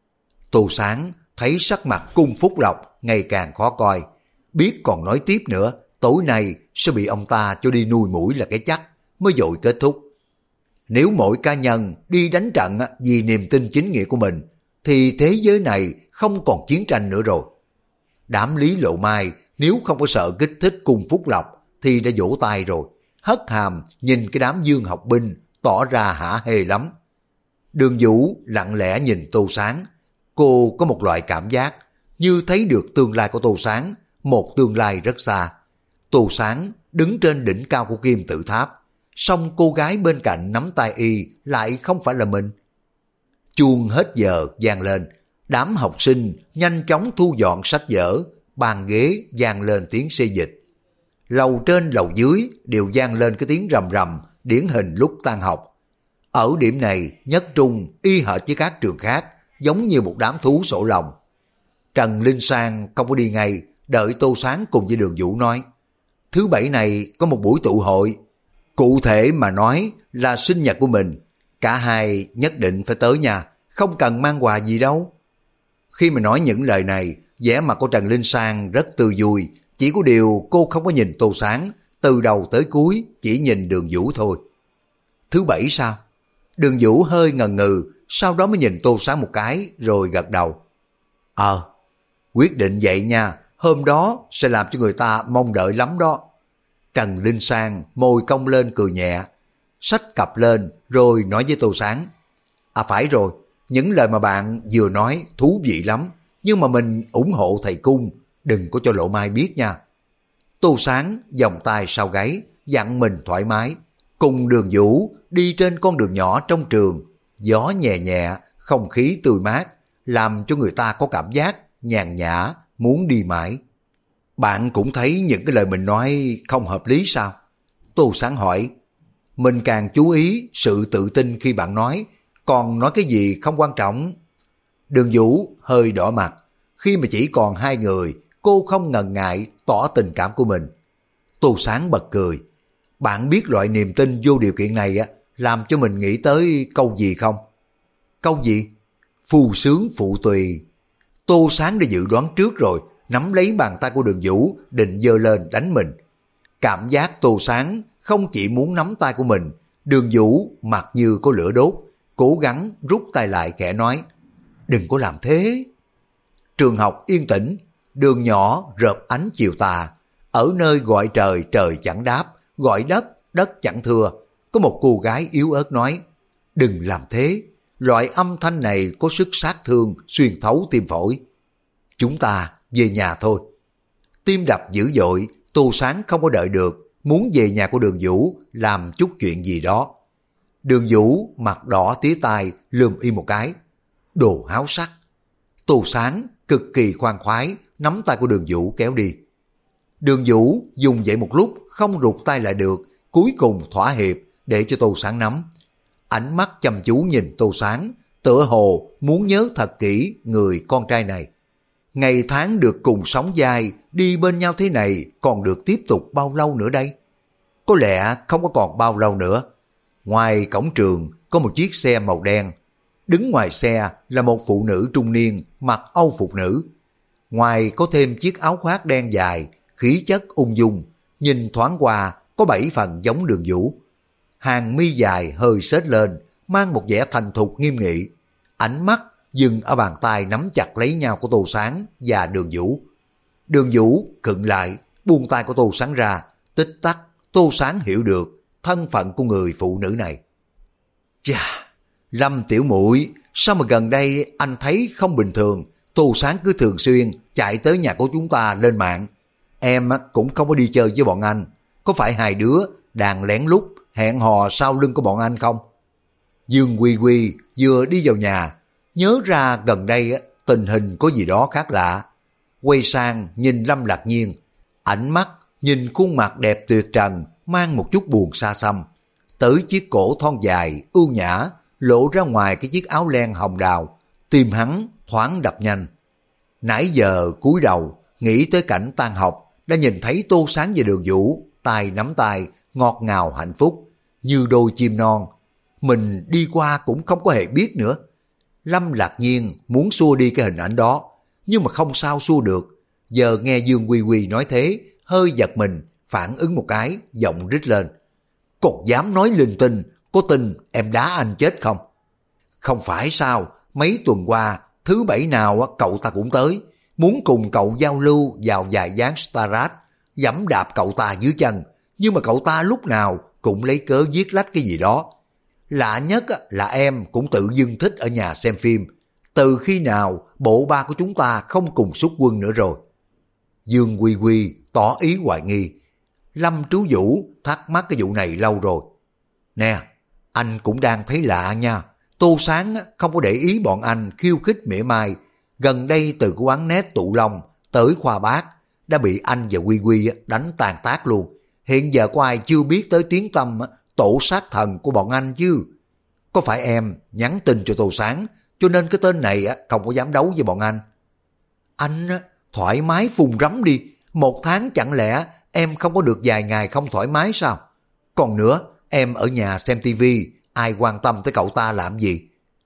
Tô Sáng thấy sắc mặt cung Phúc Lộc ngày càng khó coi, biết còn nói tiếp nữa, tối nay sẽ bị ông ta cho đi nuôi mũi là cái chắc, mới dội kết thúc. Nếu mỗi cá nhân đi đánh trận vì niềm tin chính nghĩa của mình, thì thế giới này không còn chiến tranh nữa rồi. Đám Lý Lộ Mai nếu không có sợ kích thích cung Phúc Lộc thì đã vỗ tay rồi, hất hàm nhìn cái đám Dương Học Binh tỏ ra hả hê lắm. Đường Vũ lặng lẽ nhìn Tô Sáng, cô có một loại cảm giác như thấy được tương lai của Tô Sáng, một tương lai rất xa. Tô Sáng đứng trên đỉnh cao của kim tự tháp, song cô gái bên cạnh nắm tay y lại không phải là mình. Chuông hết giờ vang lên, đám học sinh nhanh chóng thu dọn sách vở, bàn ghế vang lên tiếng xê dịch. Lầu trên lầu dưới đều vang lên cái tiếng rầm rầm, điển hình lúc tan học. Ở điểm này nhất trung y hệt với các trường khác, giống như một đám thú sổ lòng. Trần Linh Sang không có đi ngay, đợi Tô Sáng cùng với Đường Vũ nói. Thứ bảy này có một buổi tụ hội, cụ thể mà nói là sinh nhật của mình. Cả hai nhất định phải tới nha, không cần mang quà gì đâu. Khi mà nói những lời này, vẻ mặt của Trần Linh Sang rất tươi vui, chỉ có điều cô không có nhìn Tô Sáng, từ đầu tới cuối chỉ nhìn Đường Vũ thôi. Thứ bảy sao? Đường Vũ hơi ngần ngừ, sau đó mới nhìn Tô Sáng một cái rồi gật đầu. Quyết định vậy nha, hôm đó sẽ làm cho người ta mong đợi lắm đó. Trần Linh Sang môi cong lên cười nhẹ, xách cặp lên rồi nói với Tô Sáng. Phải rồi, những lời mà bạn vừa nói thú vị lắm, nhưng mà mình ủng hộ thầy Cung, đừng có cho Lộ Mai biết nha. Tô Sáng vòng tay sau gáy, dặn mình thoải mái, cùng Đường Vũ đi trên con đường nhỏ trong trường, gió nhẹ nhẹ, không khí tươi mát, làm cho người ta có cảm giác nhàn nhã, muốn đi mãi. Bạn cũng thấy những cái lời mình nói không hợp lý sao? Tô Sáng hỏi. Mình càng chú ý sự tự tin khi bạn nói, còn nói cái gì không quan trọng. Đường Vũ hơi đỏ mặt, khi mà chỉ còn hai người, cô không ngần ngại tỏ tình cảm của mình. Tô Sáng bật cười. Bạn biết loại niềm tin vô điều kiện này làm cho mình nghĩ tới câu gì không? Câu gì? Phu sướng phụ tùy. Tô Sáng đã dự đoán trước rồi, nắm lấy bàn tay của Đường Vũ định giơ lên đánh mình. Cảm giác Tô Sáng không chỉ muốn nắm tay của mình, Đường Vũ mặt như có lửa đốt, cố gắng rút tay lại khẽ nói. Đừng có làm thế. Trường học yên tĩnh, đường nhỏ rợp ánh chiều tà. Ở nơi gọi trời trời chẳng đáp, gọi đất đất chẳng thưa. Có một cô gái yếu ớt nói, đừng làm thế, loại âm thanh này có sức sát thương xuyên thấu tim phổi. Chúng ta về nhà thôi. Tim đập dữ dội, Tô Sáng không có đợi được, muốn về nhà của Đường Vũ làm chút chuyện gì đó. Đường Vũ mặt đỏ tía tai lườm y một cái. Đồ háo sắc. Tô Sáng cực kỳ khoan khoái nắm tay của Đường Vũ kéo đi. Đường Vũ dùng vậy một lúc không rụt tay lại được, cuối cùng thỏa hiệp để cho Tô Sáng nắm. Ánh mắt chăm chú nhìn Tô Sáng, tựa hồ muốn nhớ thật kỹ người con trai này. Ngày tháng được cùng sống dai, đi bên nhau thế này còn được tiếp tục bao lâu nữa đây? Có lẽ không có còn bao lâu nữa. Ngoài cổng trường có một chiếc xe màu đen. Đứng ngoài xe là một phụ nữ trung niên mặc âu phục nữ. Ngoài có thêm chiếc áo khoác đen dài, khí chất ung dung, nhìn thoáng qua có 7 phần giống Đường Vũ. Hàng mi dài hơi xếch lên, mang một vẻ thành thục nghiêm nghị. Ánh mắt dừng ở bàn tay nắm chặt lấy nhau của Tô Sáng và Đường Vũ. Đường Vũ khựng lại, buông tay của Tô Sáng ra, tích tắc Tô Sáng hiểu được thân phận của người phụ nữ này. Chà, Lâm tiểu muội, sao mà gần đây anh thấy không bình thường, Tô Sáng cứ thường xuyên chạy tới nhà của chúng ta lên mạng. Em cũng không có đi chơi với bọn anh, có phải hai đứa đang lén lút hẹn hò sau lưng của bọn anh không? Dương Quy Quy vừa đi vào nhà, nhớ ra gần đây tình hình có gì đó khác lạ. Quay sang nhìn Lâm Lạc Nhiên, ánh mắt nhìn khuôn mặt đẹp tuyệt trần mang một chút buồn xa xăm. Tới chiếc cổ thon dài, ưu nhã, lộ ra ngoài cái chiếc áo len hồng đào, tim hắn thoáng đập nhanh. Nãy giờ cúi đầu, nghĩ tới cảnh tan học, đã nhìn thấy Tô Sáng và Đường Vũ, tay nắm tay, ngọt ngào hạnh phúc, như đôi chim non. Mình đi qua cũng không có hề biết nữa. Lâm Lạc Nhiên muốn xua đi cái hình ảnh đó, nhưng mà không sao xua được. Giờ nghe Dương Quy Quy nói thế, hơi giật mình, phản ứng một cái, giọng rít lên. Còn dám nói linh tinh, có tin em đá anh chết không? Không phải sao, mấy tuần qua, thứ bảy nào cậu ta cũng tới, muốn cùng cậu giao lưu vào vài ván Starat, giẫm đạp cậu ta dưới chân, nhưng mà cậu ta lúc nào cũng lấy cớ viết lách cái gì đó. Lạ nhất là em cũng tự dưng thích ở nhà xem phim, từ khi nào bộ ba của chúng ta không cùng xuất quân nữa rồi? Dương Quy Quy tỏ ý hoài nghi. Lâm Trú Vũ thắc mắc cái vụ này lâu rồi. Nè, anh cũng đang thấy lạ nha. Tô Sáng không có để ý bọn anh khiêu khích mỉa mai. Gần đây từ quán nét Tụ Long tới Khoa Bác đã bị anh và Quy Quy đánh tàn tác luôn. Hiện giờ có ai chưa biết tới tiếng tăm tổ sát thần của bọn anh chứ? Có phải em nhắn tin cho Tô Sáng cho nên cái tên này không có dám đấu với bọn anh? Anh thoải mái phùng rắm đi. 1 tháng chẳng lẽ em không có được vài ngày không thoải mái sao? Còn nữa, em ở nhà xem tivi, ai quan tâm tới cậu ta làm gì?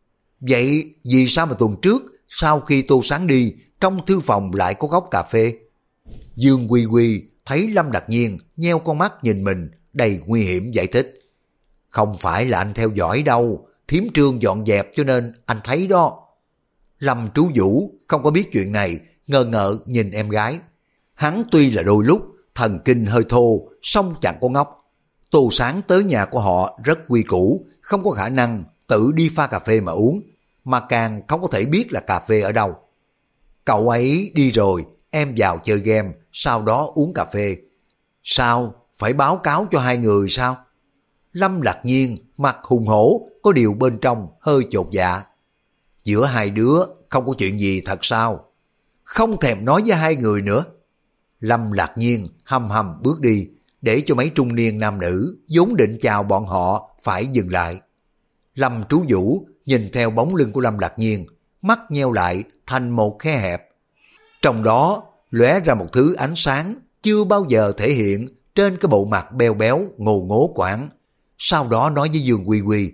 Vậy vì sao mà tuần trước, sau khi Tô Sáng đi, trong thư phòng lại có góc cà phê? Dương Quy Quy thấy Lâm Đặc Nhiên nheo con mắt nhìn mình, đầy nguy hiểm giải thích. Không phải là anh theo dõi đâu, Thiếm Trương dọn dẹp cho nên anh thấy đó. Lâm Trú Vũ không có biết chuyện này, ngờ ngợ nhìn em gái. Hắn tuy là đôi lúc thần kinh hơi thô, song chẳng có ngốc. Tô Sáng tới nhà của họ rất quy củ, không có khả năng tự đi pha cà phê mà uống, mà càng không có thể biết là cà phê ở đâu. Cậu ấy đi rồi, em vào chơi game, sau đó uống cà phê. Sao? Phải báo cáo cho hai người sao? Lâm Lạc Nhiên mặt hùng hổ, có điều bên trong hơi chột dạ. Giữa hai đứa không có chuyện gì thật sao? Không thèm nói với hai người nữa. Lâm Lạc Nhiên hầm hầm bước đi, để cho mấy trung niên nam nữ vốn định chào bọn họ phải dừng lại. Lâm Trú Vũ nhìn theo bóng lưng của Lâm Lạc Nhiên, mắt nheo lại thành một khe hẹp. Trong đó lóe ra một thứ ánh sáng chưa bao giờ thể hiện trên cái bộ mặt beo béo ngô ngố quảng. Sau đó nói với Dương Quy Quy,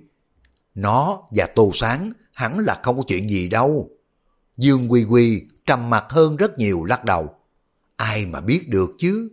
nó và Tô Sáng hẳn là không có chuyện gì đâu. Dương Quy Quy trầm mặt hơn rất nhiều, lắc đầu. Ai mà biết được chứ.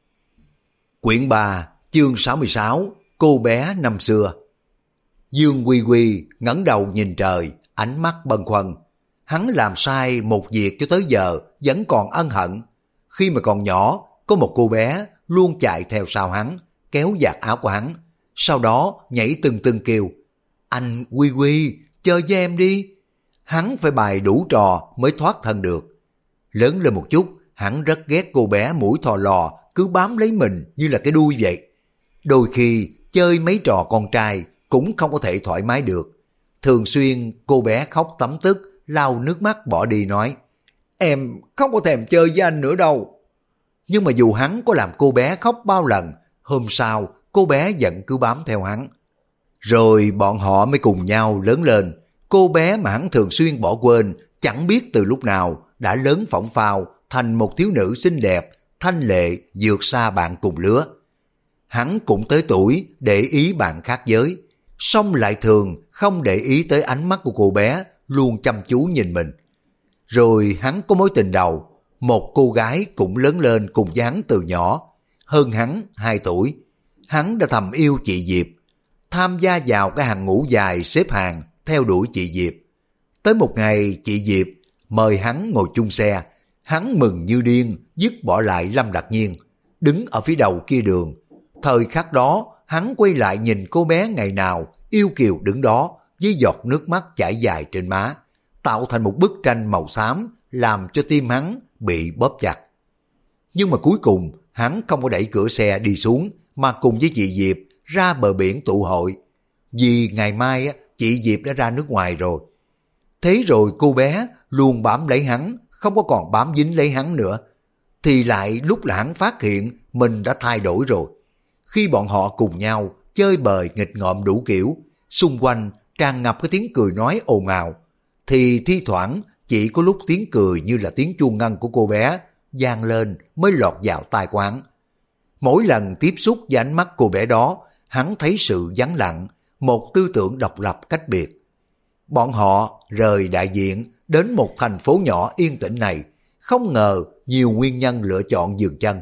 Quyển 3, chương 66, cô bé năm xưa. Dương Quy Quy ngẩng đầu nhìn trời, ánh mắt bâng khuâng. Hắn làm sai một việc cho tới giờ vẫn còn ân hận. Khi mà còn nhỏ, có một cô bé luôn chạy theo sau hắn, kéo vạt áo của hắn, sau đó nhảy tưng tưng kêu, anh Quy Quy, chơi với em đi. Hắn phải bày đủ trò mới thoát thân được. Lớn lên một chút, hắn rất ghét cô bé mũi thò lò cứ bám lấy mình như là cái đuôi vậy. Đôi khi chơi mấy trò con trai cũng không có thể thoải mái được. Thường xuyên cô bé khóc tấm tức, lau nước mắt bỏ đi nói, em không có thèm chơi với anh nữa đâu. Nhưng mà dù hắn có làm cô bé khóc bao lần, hôm sau cô bé vẫn cứ bám theo hắn. Rồi bọn họ mới cùng nhau lớn lên. Cô bé mà hắn thường xuyên bỏ quên, chẳng biết từ lúc nào đã lớn phỏng phao thành một thiếu nữ xinh đẹp, thanh lệ vượt xa bạn cùng lứa. Hắn cũng tới tuổi để ý bạn khác giới, song lại thường không để ý tới ánh mắt của cô bé luôn chăm chú nhìn mình. Rồi hắn có mối tình đầu, một cô gái cũng lớn lên cùng với hắn từ nhỏ, hơn hắn 2 tuổi. Hắn đã thầm yêu chị Diệp, tham gia vào cái hàng ngũ dài xếp hàng theo đuổi chị Diệp. Tới một ngày chị Diệp mời hắn ngồi chung xe, hắn mừng như điên dứt bỏ lại Lâm Đạc Nhiên, đứng ở phía đầu kia đường. Thời khắc đó hắn quay lại nhìn cô bé ngày nào yêu kiều đứng đó với giọt nước mắt chảy dài trên má, tạo thành một bức tranh màu xám làm cho tim hắn bị bóp chặt. Nhưng mà cuối cùng hắn không có đẩy cửa xe đi xuống mà cùng với chị Diệp ra bờ biển tụ hội. Vì ngày mai chị Diệp đã ra nước ngoài rồi. Thế rồi cô bé luôn bám lấy hắn, không có còn bám dính lấy hắn nữa. Thì lại lúc là hắn phát hiện mình đã thay đổi rồi. Khi bọn họ cùng nhau chơi bời nghịch ngợm đủ kiểu, xung quanh tràn ngập cái tiếng cười nói ồn ào, thì thi thoảng chỉ có lúc tiếng cười như là tiếng chuông ngân của cô bé vang lên mới lọt vào tai của hắn. Mỗi lần tiếp xúc với ánh mắt cô bé đó, hắn thấy sự vắng lặng, một tư tưởng độc lập cách biệt. Bọn họ rời đại diện đến một thành phố nhỏ yên tĩnh này, không ngờ nhiều nguyên nhân lựa chọn dừng chân.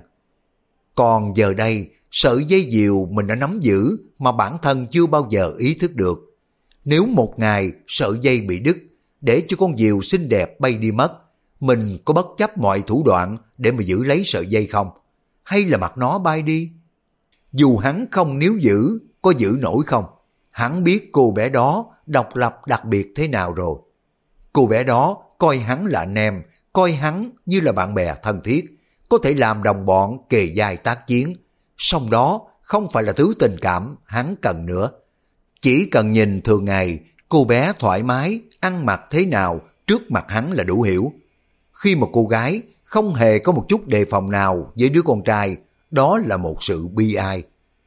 Còn giờ đây, sợi dây diều mình đã nắm giữ mà bản thân chưa bao giờ ý thức được. Nếu một ngày sợi dây bị đứt, để cho con diều xinh đẹp bay đi mất, mình có bất chấp mọi thủ đoạn để mà giữ lấy sợi dây không? Hay là mặc nó bay đi? Dù hắn không níu giữ, có giữ nổi không? Hắn biết cô bé đó độc lập đặc biệt thế nào rồi. Cô bé đó coi hắn là anh em, coi hắn như là bạn bè thân thiết, có thể làm đồng bọn kề vai tác chiến. Song đó không phải là thứ tình cảm hắn cần nữa. Chỉ cần nhìn thường ngày, cô bé thoải mái, ăn mặc thế nào trước mặt hắn là đủ hiểu. Khi một cô gái không hề có một chút đề phòng nào với đứa con trai, đó là một sự bi ai.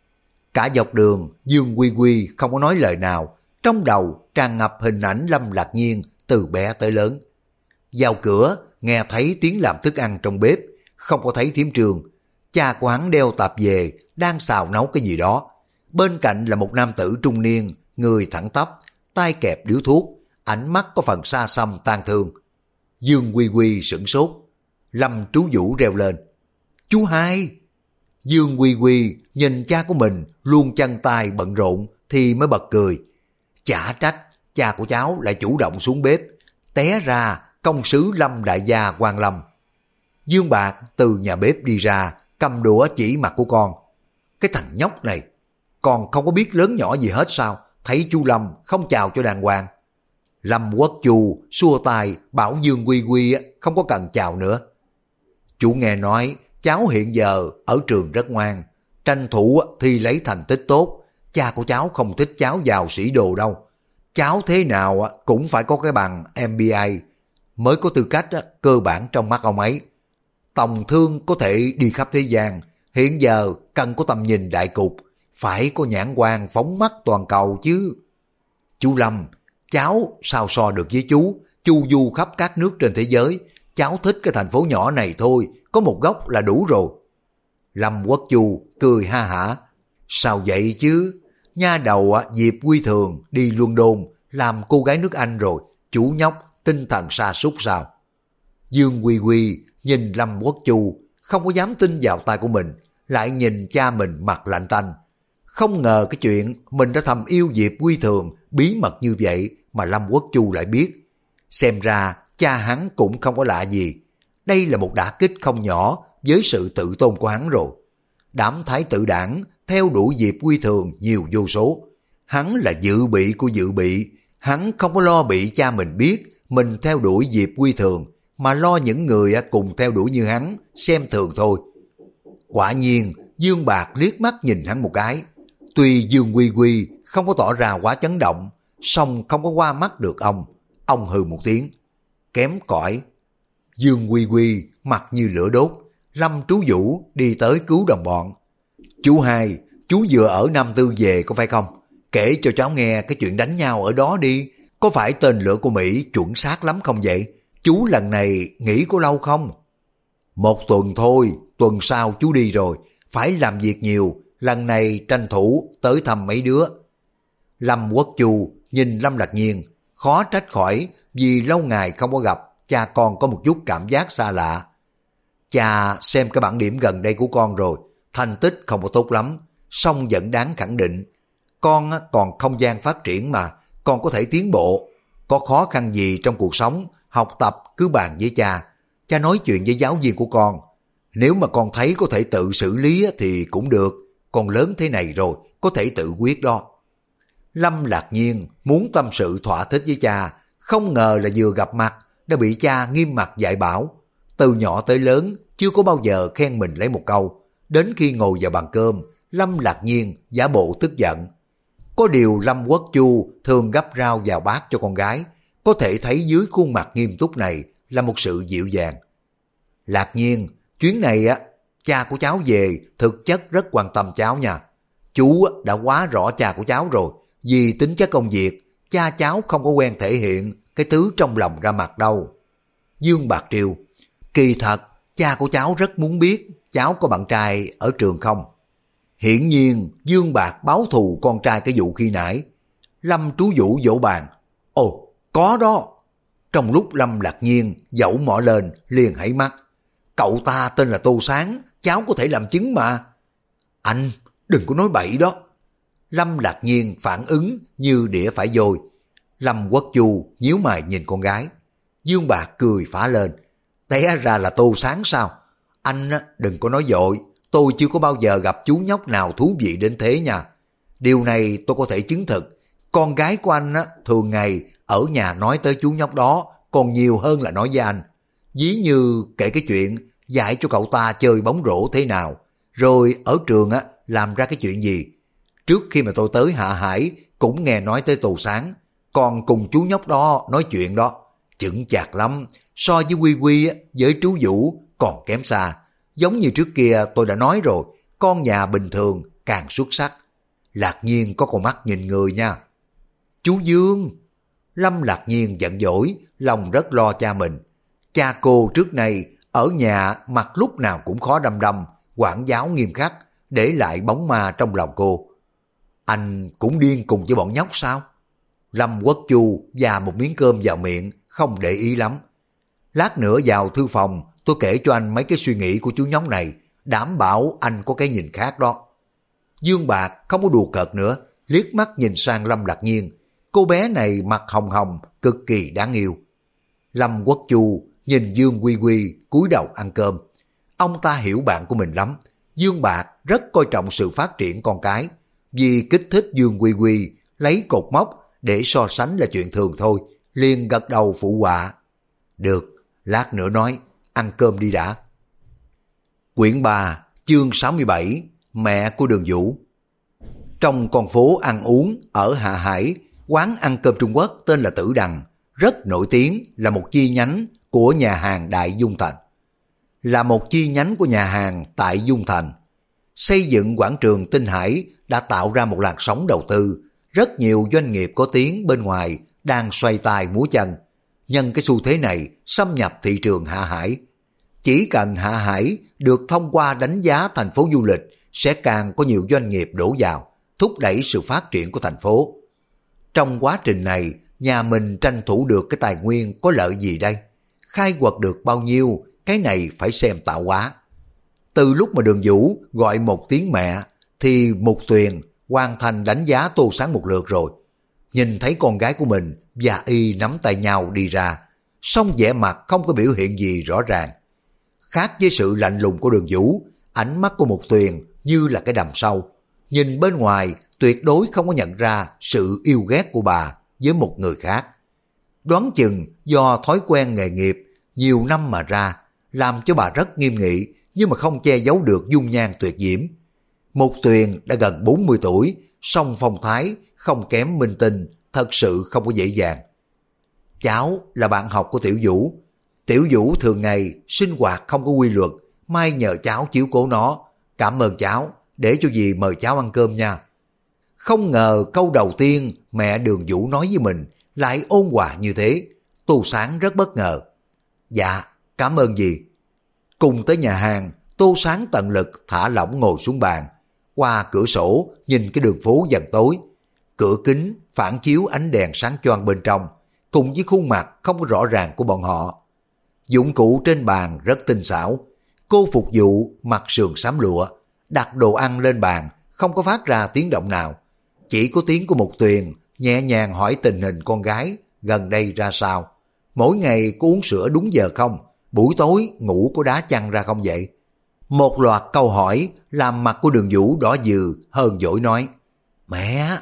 Cả dọc đường, Dương Quy Quy không có nói lời nào, trong đầu tràn ngập hình ảnh Lâm Lạc Nhiên từ bé tới lớn. Vào cửa, nghe thấy tiếng làm thức ăn trong bếp, không có thấy Thiểm Trường. Cha của hắn đeo tạp về, đang xào nấu cái gì đó. Bên cạnh là một nam tử trung niên, người thẳng tắp, tay kẹp điếu thuốc, ánh mắt có phần xa xăm tang thương. Dương Quy Quy sửng sốt. Lâm Trú Vũ reo lên, chú hai. Dương Quy Quy nhìn cha của mình luôn chân tay bận rộn thì mới bật cười. Chả trách cha của cháu lại chủ động xuống bếp, té ra công sứ Lâm đại gia Quan Lâm. Dương Bạc từ nhà bếp đi ra, cầm đũa chỉ mặt của con. Cái thằng nhóc này, còn không có biết lớn nhỏ gì hết sao? Thấy chú Lâm không chào cho đàng hoàng. Lâm Quốc Chu xua tay bảo Dương Quy Quy không có cần chào nữa. Chú nghe nói cháu hiện giờ ở trường rất ngoan, tranh thủ thì lấy thành tích tốt. Cha của cháu không thích cháu vào sĩ đồ đâu. Cháu thế nào cũng phải có cái bằng MBA mới có tư cách cơ bản trong mắt ông ấy. Tòng thương có thể đi khắp thế gian, hiện giờ cần có tầm nhìn đại cục, phải có nhãn quan phóng mắt toàn cầu chứ. Chú Lâm, cháu sao so được với chú, chu du khắp các nước trên thế giới, cháu thích cái thành phố nhỏ này thôi, có một góc là đủ rồi. Lâm Quốc Chu cười ha hả, sao vậy chứ, nha đầu Diệp Quy Thường đi London làm cô gái nước Anh rồi, chú nhóc tinh thần sa sút sao? Dương Quy Quy nhìn Lâm Quốc Chu không có dám tin vào tai của mình, lại nhìn cha mình mặt lạnh tanh. Không ngờ cái chuyện mình đã thầm yêu Diệp Quy Thường bí mật như vậy mà Lâm Quốc Chu lại biết. Xem ra cha hắn cũng không có lạ gì. Đây là một đả kích không nhỏ với sự tự tôn của hắn rồi. Đám thái tử đảng theo đuổi Diệp Quy Thường nhiều vô số. Hắn là dự bị của dự bị, hắn không có lo bị cha mình biết mình theo đuổi Diệp Quy Thường, mà lo những người cùng theo đuổi như hắn xem thường thôi. Quả nhiên, Dương Bạc liếc mắt nhìn hắn một cái. Tuy Dương Quy Quy không có tỏ ra quá chấn động, song không có qua mắt được ông. Ông hừ một tiếng. Kém cỏi. Dương Quy Quy mặt như lửa đốt. Lâm Trú Vũ đi tới cứu đồng bọn. Chú hai, chú vừa ở Nam Tư về có phải không? Kể cho cháu nghe cái chuyện đánh nhau ở đó đi. Có phải tên lửa của Mỹ chuẩn xác lắm không vậy? Chú lần này nghỉ có lâu không? 1 tuần thôi, tuần sau chú đi rồi. Phải làm việc nhiều, lần này tranh thủ tới thăm mấy đứa. Lâm Quốc Chu nhìn Lâm Lạc Nhiên, khó trách khỏi vì lâu ngày không có gặp, cha con có một chút cảm giác xa lạ. Cha xem cái bảng điểm gần đây của con rồi, thành tích không có tốt lắm, song vẫn đáng khẳng định. Con còn không gian phát triển mà, con có thể tiến bộ. Có khó khăn gì trong cuộc sống, học tập cứ bàn với cha. Cha nói chuyện với giáo viên của con. Nếu mà con thấy có thể tự xử lý thì cũng được. Con lớn thế này rồi, có thể tự quyết đó. Lâm Lạc Nhiên muốn tâm sự thỏa thích với cha, không ngờ là vừa gặp mặt đã bị cha nghiêm mặt dạy bảo. Từ nhỏ tới lớn chưa có bao giờ khen mình lấy một câu. Đến khi ngồi vào bàn cơm, Lâm Lạc Nhiên giả bộ tức giận. Có điều Lâm Quốc Chu thường gắp rau vào bát cho con gái, có thể thấy dưới khuôn mặt nghiêm túc này là một sự dịu dàng. Lạc Nhiên, chuyến này cha của cháu về thực chất rất quan tâm cháu nha. Chú đã quá rõ cha của cháu rồi, vì tính chất công việc, cha cháu không có quen thể hiện cái thứ trong lòng ra mặt đâu. Dương Bạc Triều, kỳ thật, cha của cháu rất muốn biết cháu có bạn trai ở trường không? Hiển nhiên, Dương Bạc báo thù con trai cái vụ khi nãy. Lâm Trú Vũ vỗ bàn. Ồ, có đó. Trong lúc Lâm Lạc Nhiên dẫu mỏ lên, liền hãy mắt. Cậu ta tên là Tô Sáng, cháu có thể làm chứng mà. Anh, đừng có nói bậy đó. Lâm Lạc Nhiên phản ứng như đĩa phải dôi. Lâm Quốc Chu nhíu mày nhìn con gái. Dương Bạc cười phá lên. Té ra là Tô Sáng sao? Anh đừng có nói dội, tôi chưa có bao giờ gặp chú nhóc nào thú vị đến thế nha. Điều này tôi có thể chứng thực. Con gái của anh thường ngày ở nhà nói tới chú nhóc đó còn nhiều hơn là nói với anh. Ví như kể cái chuyện dạy cho cậu ta chơi bóng rổ thế nào, rồi ở trường làm ra cái chuyện gì. Trước khi mà tôi tới Hạ Hải cũng nghe nói tới Tô Sáng, còn cùng chú nhóc đó nói chuyện đó. Chững chạc lắm, so với Quy Quy với chú Vũ còn kém xa. Giống như trước kia tôi đã nói rồi, con nhà bình thường càng xuất sắc. Lạc Nhiên có con mắt nhìn người nha. Chú Dương! Lâm Lạc Nhiên giận dỗi, lòng rất lo cha mình. Cha cô trước này ở nhà mặt lúc nào cũng khó đăm đăm, quản giáo nghiêm khắc, để lại bóng ma trong lòng cô. Anh cũng điên cùng với bọn nhóc sao? Lâm Quốc Chu và một miếng cơm vào miệng, không để ý lắm. Lát nữa vào thư phòng, tôi kể cho anh mấy cái suy nghĩ của chú nhóc này, đảm bảo anh có cái nhìn khác đó. Dương Bạc không có đùa cợt nữa, liếc mắt nhìn sang Lâm Lạc Nhiên. Cô bé này mặt hồng hồng, cực kỳ đáng yêu. Lâm Quốc Chu nhìn Dương Quy Quy cúi đầu ăn cơm. Ông ta hiểu bạn của mình lắm. Dương Bạc rất coi trọng sự phát triển con cái. Vì kích thích Dương Quy Quy lấy cột mốc để so sánh là chuyện thường thôi, liền gật đầu phụ họa. Được, lát nữa nói, ăn cơm đi đã. Quyển 3, chương 67, mẹ của Đường Vũ. Trong con phố ăn uống ở Hạ Hải, quán ăn cơm Trung Quốc tên là Tử Đằng, rất nổi tiếng, là một chi nhánh của nhà hàng Đại Dung Thành. Là một chi nhánh của nhà hàng tại Dung Thành. Xây dựng quảng trường Tinh Hải đã tạo ra một làn sóng đầu tư, rất nhiều doanh nghiệp có tiếng bên ngoài đang xoay tay múa chân. Nhân cái xu thế này xâm nhập thị trường Hạ Hải. Chỉ cần Hạ Hải được thông qua đánh giá thành phố du lịch, sẽ càng có nhiều doanh nghiệp đổ vào, thúc đẩy sự phát triển của thành phố. Trong quá trình này, nhà mình tranh thủ được cái tài nguyên có lợi gì đây? Khai quật được bao nhiêu, cái này phải xem tạo hóa. Từ lúc mà Đường Vũ gọi một tiếng mẹ, thì Mục Tuyền hoàn thành đánh giá Tô Sáng một lượt rồi. Nhìn thấy con gái của mình và y nắm tay nhau đi ra, song vẻ mặt không có biểu hiện gì rõ ràng. Khác với sự lạnh lùng của Đường Vũ, ánh mắt của Mục Tuyền như là cái đầm sâu. Nhìn bên ngoài tuyệt đối không có nhận ra sự yêu ghét của bà với một người khác. Đoán chừng do thói quen nghề nghiệp nhiều năm mà ra, làm cho bà rất nghiêm nghị nhưng mà không che giấu được dung nhan tuyệt diễm. Mục Tuyền đã gần 40 tuổi, song phong thái không kém minh tinh, thật sự không có dễ dàng. Cháu là bạn học của Tiểu Vũ. Tiểu Vũ thường ngày sinh hoạt không có quy luật, mai nhờ cháu chiếu cố nó. Cảm ơn cháu, để cho dì mời cháu ăn cơm nha. Không ngờ câu đầu tiên mẹ Đường Vũ nói với mình lại ôn hòa như thế. Tô Sáng rất bất ngờ. Dạ, cảm ơn dì. Cùng tới nhà hàng, Tô Sáng tận lực thả lỏng ngồi xuống bàn. Qua cửa sổ nhìn cái đường phố dần tối. Cửa kính phản chiếu ánh đèn sáng choang bên trong, cùng với khuôn mặt không có rõ ràng của bọn họ. Dụng cụ trên bàn rất tinh xảo. Cô phục vụ mặc sườn xám lụa, đặt đồ ăn lên bàn, không có phát ra tiếng động nào. Chỉ có tiếng của Mục Tuyền nhẹ nhàng hỏi tình hình con gái gần đây ra sao. Mỗi ngày có uống sữa đúng giờ không? Buổi tối ngủ có đá chăn ra không vậy? Một loạt câu hỏi làm mặt của Đường Vũ đỏ dừ hơn dỗi nói. Mẹ!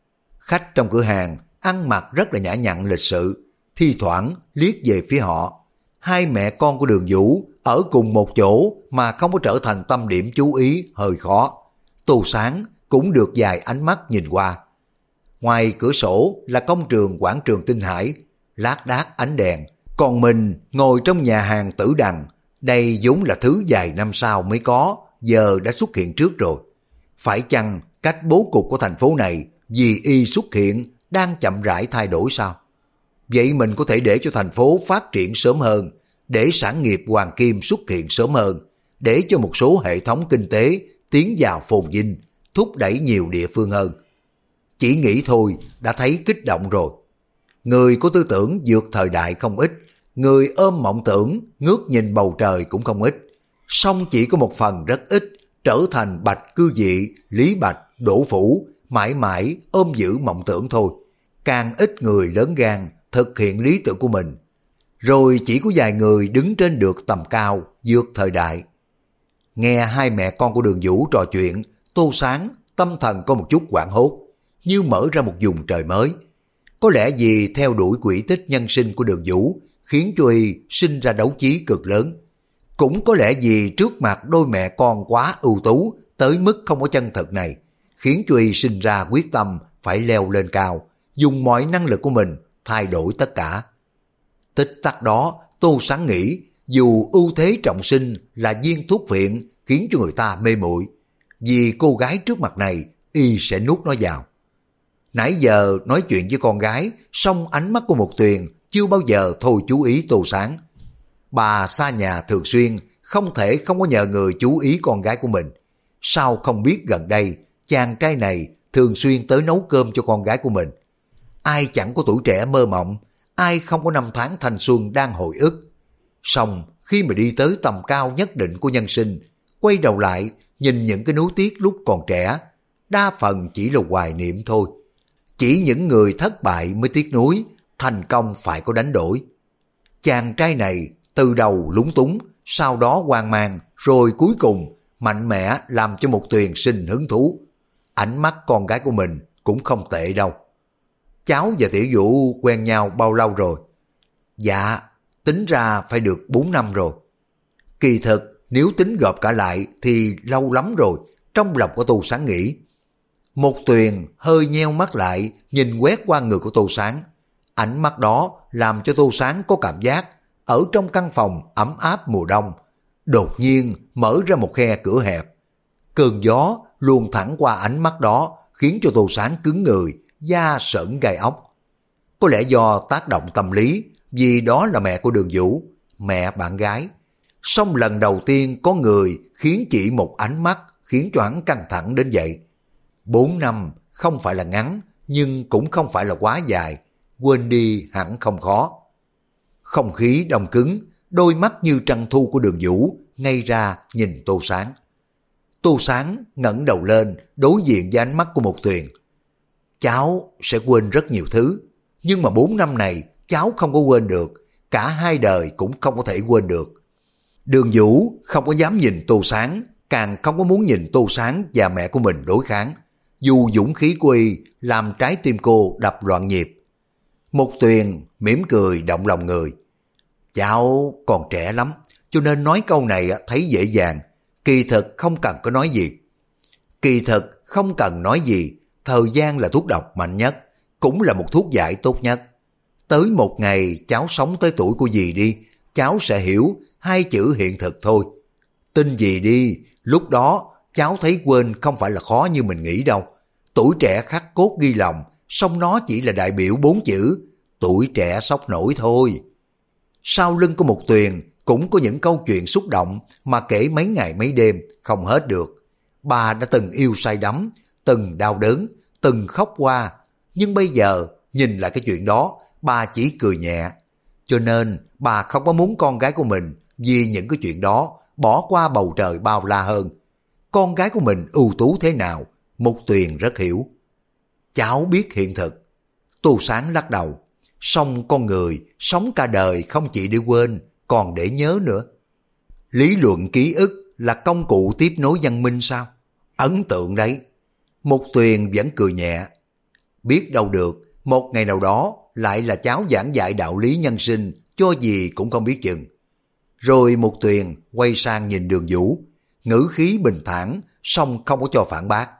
Khách trong cửa hàng ăn mặc rất là nhã nhặn lịch sự, thi thoảng liếc về phía họ. Hai mẹ con của Đường Vũ ở cùng một chỗ mà không có trở thành tâm điểm chú ý hơi khó. Tô Sáng cũng được vài ánh mắt nhìn qua. Ngoài cửa sổ là công trường quảng trường Tinh Hải, lác đác ánh đèn, còn mình ngồi trong nhà hàng Tử Đằng. Đây vốn là thứ vài năm sau mới có, giờ đã xuất hiện trước rồi. Phải chăng cách bố cục của thành phố này vì y xuất hiện đang chậm rãi thay đổi sao? Vậy mình có thể để cho thành phố phát triển sớm hơn, để sản nghiệp hoàng kim xuất hiện sớm hơn, để cho một số hệ thống kinh tế tiến vào phồn vinh, thúc đẩy nhiều địa phương hơn. Chỉ nghĩ thôi đã thấy kích động rồi. Người có tư tưởng vượt thời đại không ít, người ôm mộng tưởng ngước nhìn bầu trời cũng không ít. Song chỉ có một phần rất ít trở thành Bạch Cư Dị, Lý Bạch, Đỗ Phủ, mãi mãi ôm giữ mộng tưởng thôi. Càng ít người lớn gan thực hiện lý tưởng của mình. Rồi chỉ có vài người đứng trên được tầm cao vượt thời đại. Nghe hai mẹ con của Đường Vũ trò chuyện, Tô Sáng tâm thần có một chút hoảng hốt, như mở ra một vùng trời mới. Có lẽ vì theo đuổi quỹ tích nhân sinh của Đường Vũ khiến cho y sinh ra đấu chí cực lớn. Cũng có lẽ vì trước mặt đôi mẹ con quá ưu tú tới mức không có chân thực này, khiến cho y sinh ra quyết tâm phải leo lên cao, dùng mọi năng lực của mình thay đổi tất cả. Tích tắc đó, Tô Sáng nghĩ dù ưu thế trọng sinh là viên thuốc phiện khiến cho người ta mê muội, vì cô gái trước mặt này y sẽ nuốt nó vào. Nãy giờ nói chuyện với con gái, song ánh mắt của Mục Tuyền chưa bao giờ thôi chú ý Tô Sáng. Bà xa nhà thường xuyên, không thể không có nhờ người chú ý con gái của mình. Sao không biết gần đây chàng trai này thường xuyên tới nấu cơm cho con gái của mình. Ai chẳng có tuổi trẻ mơ mộng, ai không có năm tháng thanh xuân đang hồi ức. Song khi mà đi tới tầm cao nhất định của nhân sinh, quay đầu lại nhìn những cái nuối tiếc lúc còn trẻ, đa phần chỉ là hoài niệm thôi. Chỉ những người thất bại mới tiếc nuối, thành công phải có đánh đổi. Chàng trai này từ đầu lúng túng, sau đó hoang mang, rồi cuối cùng mạnh mẽ làm cho Mục Tuyền sinh hứng thú. Ánh mắt con gái của mình cũng không tệ đâu. Cháu và Tiểu Vũ quen nhau bao lâu rồi? Dạ, tính ra phải được 4 năm rồi. Kỳ thực, nếu tính gộp cả lại thì lâu lắm rồi, trong lòng của Tô Sáng nghĩ. Mục Tuyền hơi nheo mắt lại, nhìn quét qua người của Tô Sáng. Ánh mắt đó làm cho Tô Sáng có cảm giác ở trong căn phòng ấm áp mùa đông, đột nhiên mở ra một khe cửa hẹp. Cơn gió luồn thẳng qua ánh mắt đó khiến cho Tô Sáng cứng người, da sởn gai ốc. Có lẽ do tác động tâm lý, vì đó là mẹ của Đường Vũ, mẹ bạn gái. Song lần đầu tiên có người khiến chỉ một ánh mắt khiến cho hắn căng thẳng đến vậy. 4 năm không phải là ngắn, nhưng cũng không phải là quá dài, quên đi hẳn không khó. Không khí đông cứng, đôi mắt như trăng thu của Đường Vũ ngay ra nhìn Tô Sáng. Tô Sáng ngẩng đầu lên đối diện với ánh mắt của Mục Tuyền. Cháu sẽ quên rất nhiều thứ, nhưng mà 4 năm này cháu không có quên được. cả hai đời cũng không có thể quên được. Đường Vũ không có dám nhìn Tô Sáng, càng không có muốn nhìn Tô Sáng và mẹ của mình đối kháng. Dù dũng khí của y làm trái tim cô đập loạn nhịp. Mục Tuyền mỉm cười động lòng người. Cháu còn trẻ lắm, cho nên nói câu này thấy dễ dàng. Kỳ thực không cần có nói gì. Kỳ thực không cần nói gì, thời gian là thuốc độc mạnh nhất, cũng là một thuốc giải tốt nhất. Tới một ngày cháu sống tới tuổi của dì đi, cháu sẽ hiểu hai chữ hiện thực thôi. Tin dì đi, lúc đó cháu thấy quên không phải là khó như mình nghĩ đâu. Tuổi trẻ khắc cốt ghi lòng, song nó chỉ là đại biểu 4 chữ, tuổi trẻ sốc nổi thôi. Sau lưng của Mục Tuyền cũng có những câu chuyện xúc động mà kể mấy ngày mấy đêm không hết được. Bà đã từng yêu say đắm, từng đau đớn, từng khóc qua, nhưng bây giờ nhìn lại cái chuyện đó, bà chỉ cười nhẹ. Cho nên bà không có muốn con gái của mình vì những cái chuyện đó bỏ qua bầu trời bao la hơn. Con gái của mình ưu tú thế nào, Mục Tuyền rất hiểu. Cháu biết hiện thực. Tô Sáng lắc đầu. Song con người sống cả đời không chỉ để quên, còn để nhớ nữa. Lý luận ký ức là công cụ tiếp nối văn minh sao? Ấn tượng đấy. Mục Tuyền vẫn cười nhẹ. Biết đâu được, một ngày nào đó lại là cháu giảng dạy đạo lý nhân sinh cho gì cũng không biết chừng. Rồi Mục Tuyền quay sang nhìn Đường Vũ, ngữ khí bình thản, song không có cho phản bác.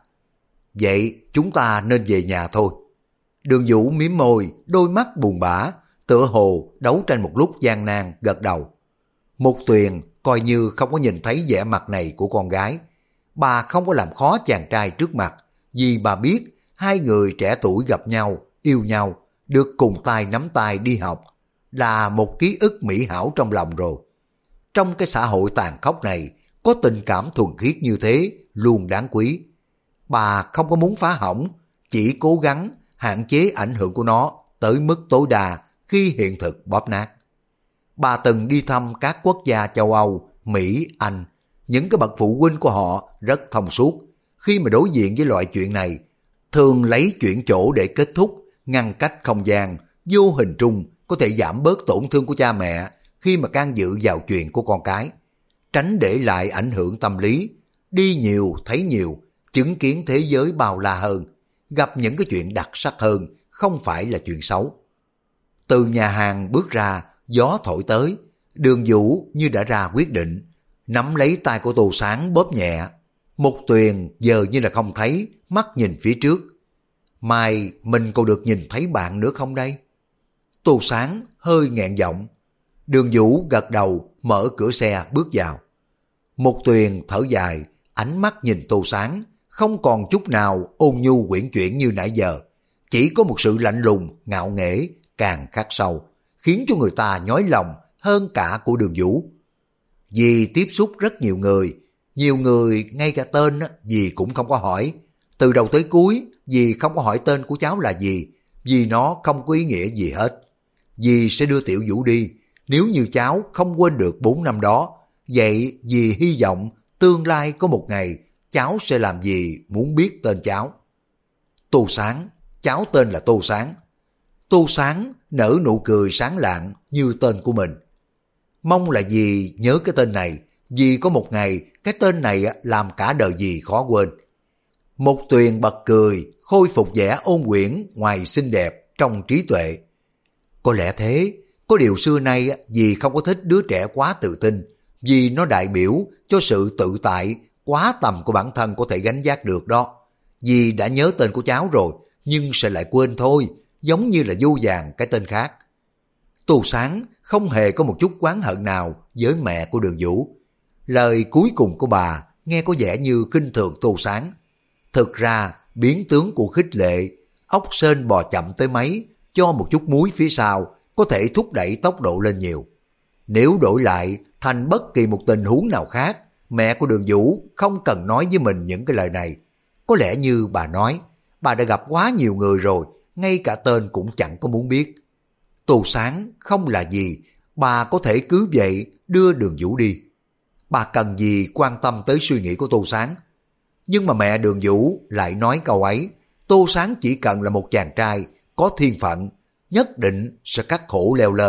Vậy chúng ta nên về nhà thôi. Đường Vũ mím môi, đôi mắt buồn bã, tựa hồ đấu tranh một lúc gian nan gật đầu. Mục Tuyền coi như không có nhìn thấy vẻ mặt này của con gái. Bà không có làm khó chàng trai trước mặt, vì bà biết hai người trẻ tuổi gặp nhau, yêu nhau, được cùng tay nắm tay đi học, là một ký ức mỹ hảo trong lòng rồi. Trong cái xã hội tàn khốc này, có tình cảm thuần khiết như thế luôn đáng quý. Bà không có muốn phá hỏng, chỉ cố gắng hạn chế ảnh hưởng của nó tới mức tối đa khi hiện thực bóp nát. Bà từng đi thăm các quốc gia châu Âu, Mỹ, Anh. Những cái bậc phụ huynh của họ rất thông suốt. Khi mà đối diện với loại chuyện này, thường lấy chuyện chỗ để kết thúc, ngăn cách không gian, vô hình trung có thể giảm bớt tổn thương của cha mẹ khi mà can dự vào chuyện của con cái. Tránh để lại ảnh hưởng tâm lý, đi nhiều thấy nhiều, chứng kiến thế giới bao la hơn, gặp những cái chuyện đặc sắc hơn, không phải là chuyện xấu. Từ nhà hàng bước ra, gió thổi tới, Đường Vũ như đã ra quyết định, nắm lấy tay của Tô Sáng bóp nhẹ. Mục Tuyền giờ như là không thấy, mắt nhìn phía trước. Mai mình còn được nhìn thấy bạn nữa không đây? Tô Sáng hơi nghẹn giọng. Đường Vũ gật đầu, mở cửa xe bước vào. Mục Tuyền thở dài, ánh mắt nhìn Tô Sáng, không còn chút nào ôn nhu quyển chuyển như nãy giờ. Chỉ có một sự lạnh lùng, ngạo nghễ, càng khắc sâu, khiến cho người ta nhói lòng hơn cả của Đường Vũ. Vì tiếp xúc rất nhiều người ngay cả tên dì cũng không có hỏi. Từ đầu tới cuối, dì không có hỏi tên của cháu là gì, vì nó không có ý nghĩa gì hết. Dì sẽ đưa Tiểu Vũ đi, nếu như cháu không quên được 4 năm đó, vậy dì hy vọng tương lai có một ngày cháu sẽ làm gì muốn biết tên cháu. Tô Sáng, cháu tên là Tô Sáng. Tô Sáng nở nụ cười sáng lạng như tên của mình. Mong là dì nhớ cái tên này, vì có một ngày cái tên này làm cả đời dì khó quên. Mục Tuyền bật cười, khôi phục vẻ ôn quyển ngoài xinh đẹp trong trí tuệ. Có lẽ thế, có điều xưa nay dì không có thích đứa trẻ quá tự tin, vì nó đại biểu cho sự tự tại quá tầm của bản thân có thể gánh vác được đó. Dì đã nhớ tên của cháu rồi, nhưng sẽ lại quên thôi, giống như là vô vàn cái tên khác. Tô Sáng không hề có một chút oán hận nào với mẹ của Đường Vũ. Lời cuối cùng của bà nghe có vẻ như khinh thường Tô Sáng. Thực ra biến tướng của khích lệ, ốc sên bò chậm tới mấy, cho một chút muối phía sau có thể thúc đẩy tốc độ lên nhiều. Nếu đổi lại thành bất kỳ một tình huống nào khác, mẹ của Đường Vũ không cần nói với mình những cái lời này. Có lẽ như bà nói, bà đã gặp quá nhiều người rồi, ngay cả tên cũng chẳng có muốn biết. Tô Sáng không là gì, bà có thể cứ vậy đưa Đường Vũ đi. Bà cần gì quan tâm tới suy nghĩ của Tô Sáng. Nhưng mà mẹ Đường Vũ lại nói câu ấy, Tô Sáng chỉ cần là một chàng trai có thiên phận, nhất định sẽ cắt khổ leo lên,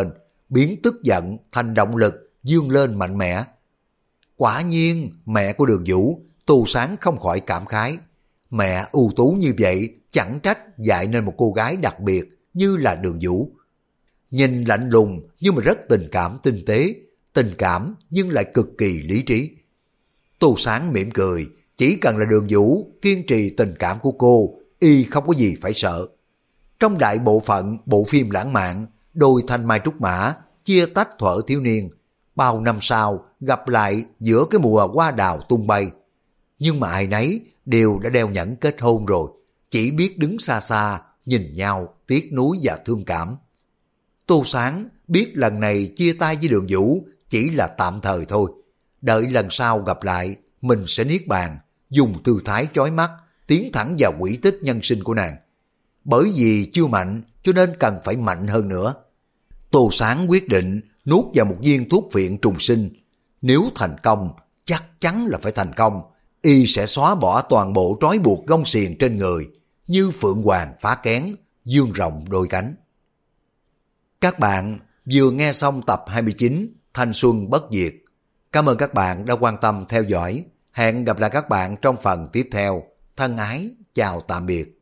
biến tức giận thành động lực vươn lên mạnh mẽ. Quả nhiên mẹ của Đường Vũ, Tô Sáng không khỏi cảm khái. Mẹ ưu tú như vậy chẳng trách dạy nên một cô gái đặc biệt như là Đường Vũ. Nhìn lạnh lùng nhưng mà rất tình cảm tinh tế, tình cảm nhưng lại cực kỳ lý trí. Tô Sáng mỉm cười, chỉ cần là Đường Vũ kiên trì tình cảm của cô, y không có gì phải sợ. Trong đại bộ phận bộ phim lãng mạn, đôi thanh mai trúc mã, chia tách thuở thiếu niên, bao năm sau gặp lại giữa cái mùa hoa đào tung bay. Nhưng mà ai nấy đều đã đeo nhẫn kết hôn rồi, chỉ biết đứng xa xa, nhìn nhau, tiếc nuối và thương cảm. Tô Sáng biết lần này chia tay với Đường Vũ chỉ là tạm thời thôi. Đợi lần sau gặp lại, mình sẽ niết bàn, dùng tư thái chói mắt, tiến thẳng vào quỹ tích nhân sinh của nàng. Bởi vì chưa mạnh cho nên cần phải mạnh hơn nữa. Tô Sáng quyết định nuốt vào một viên thuốc phiện trùng sinh. Nếu thành công, chắc chắn là phải thành công. Y sẽ xóa bỏ toàn bộ trói buộc gông xiềng trên người, như phượng hoàng phá kén, dương rộng đôi cánh. Các bạn vừa nghe xong tập 29 Thanh Xuân Bất Diệt. Cảm ơn các bạn đã quan tâm theo dõi. Hẹn gặp lại các bạn trong phần tiếp theo. Thân ái, chào tạm biệt.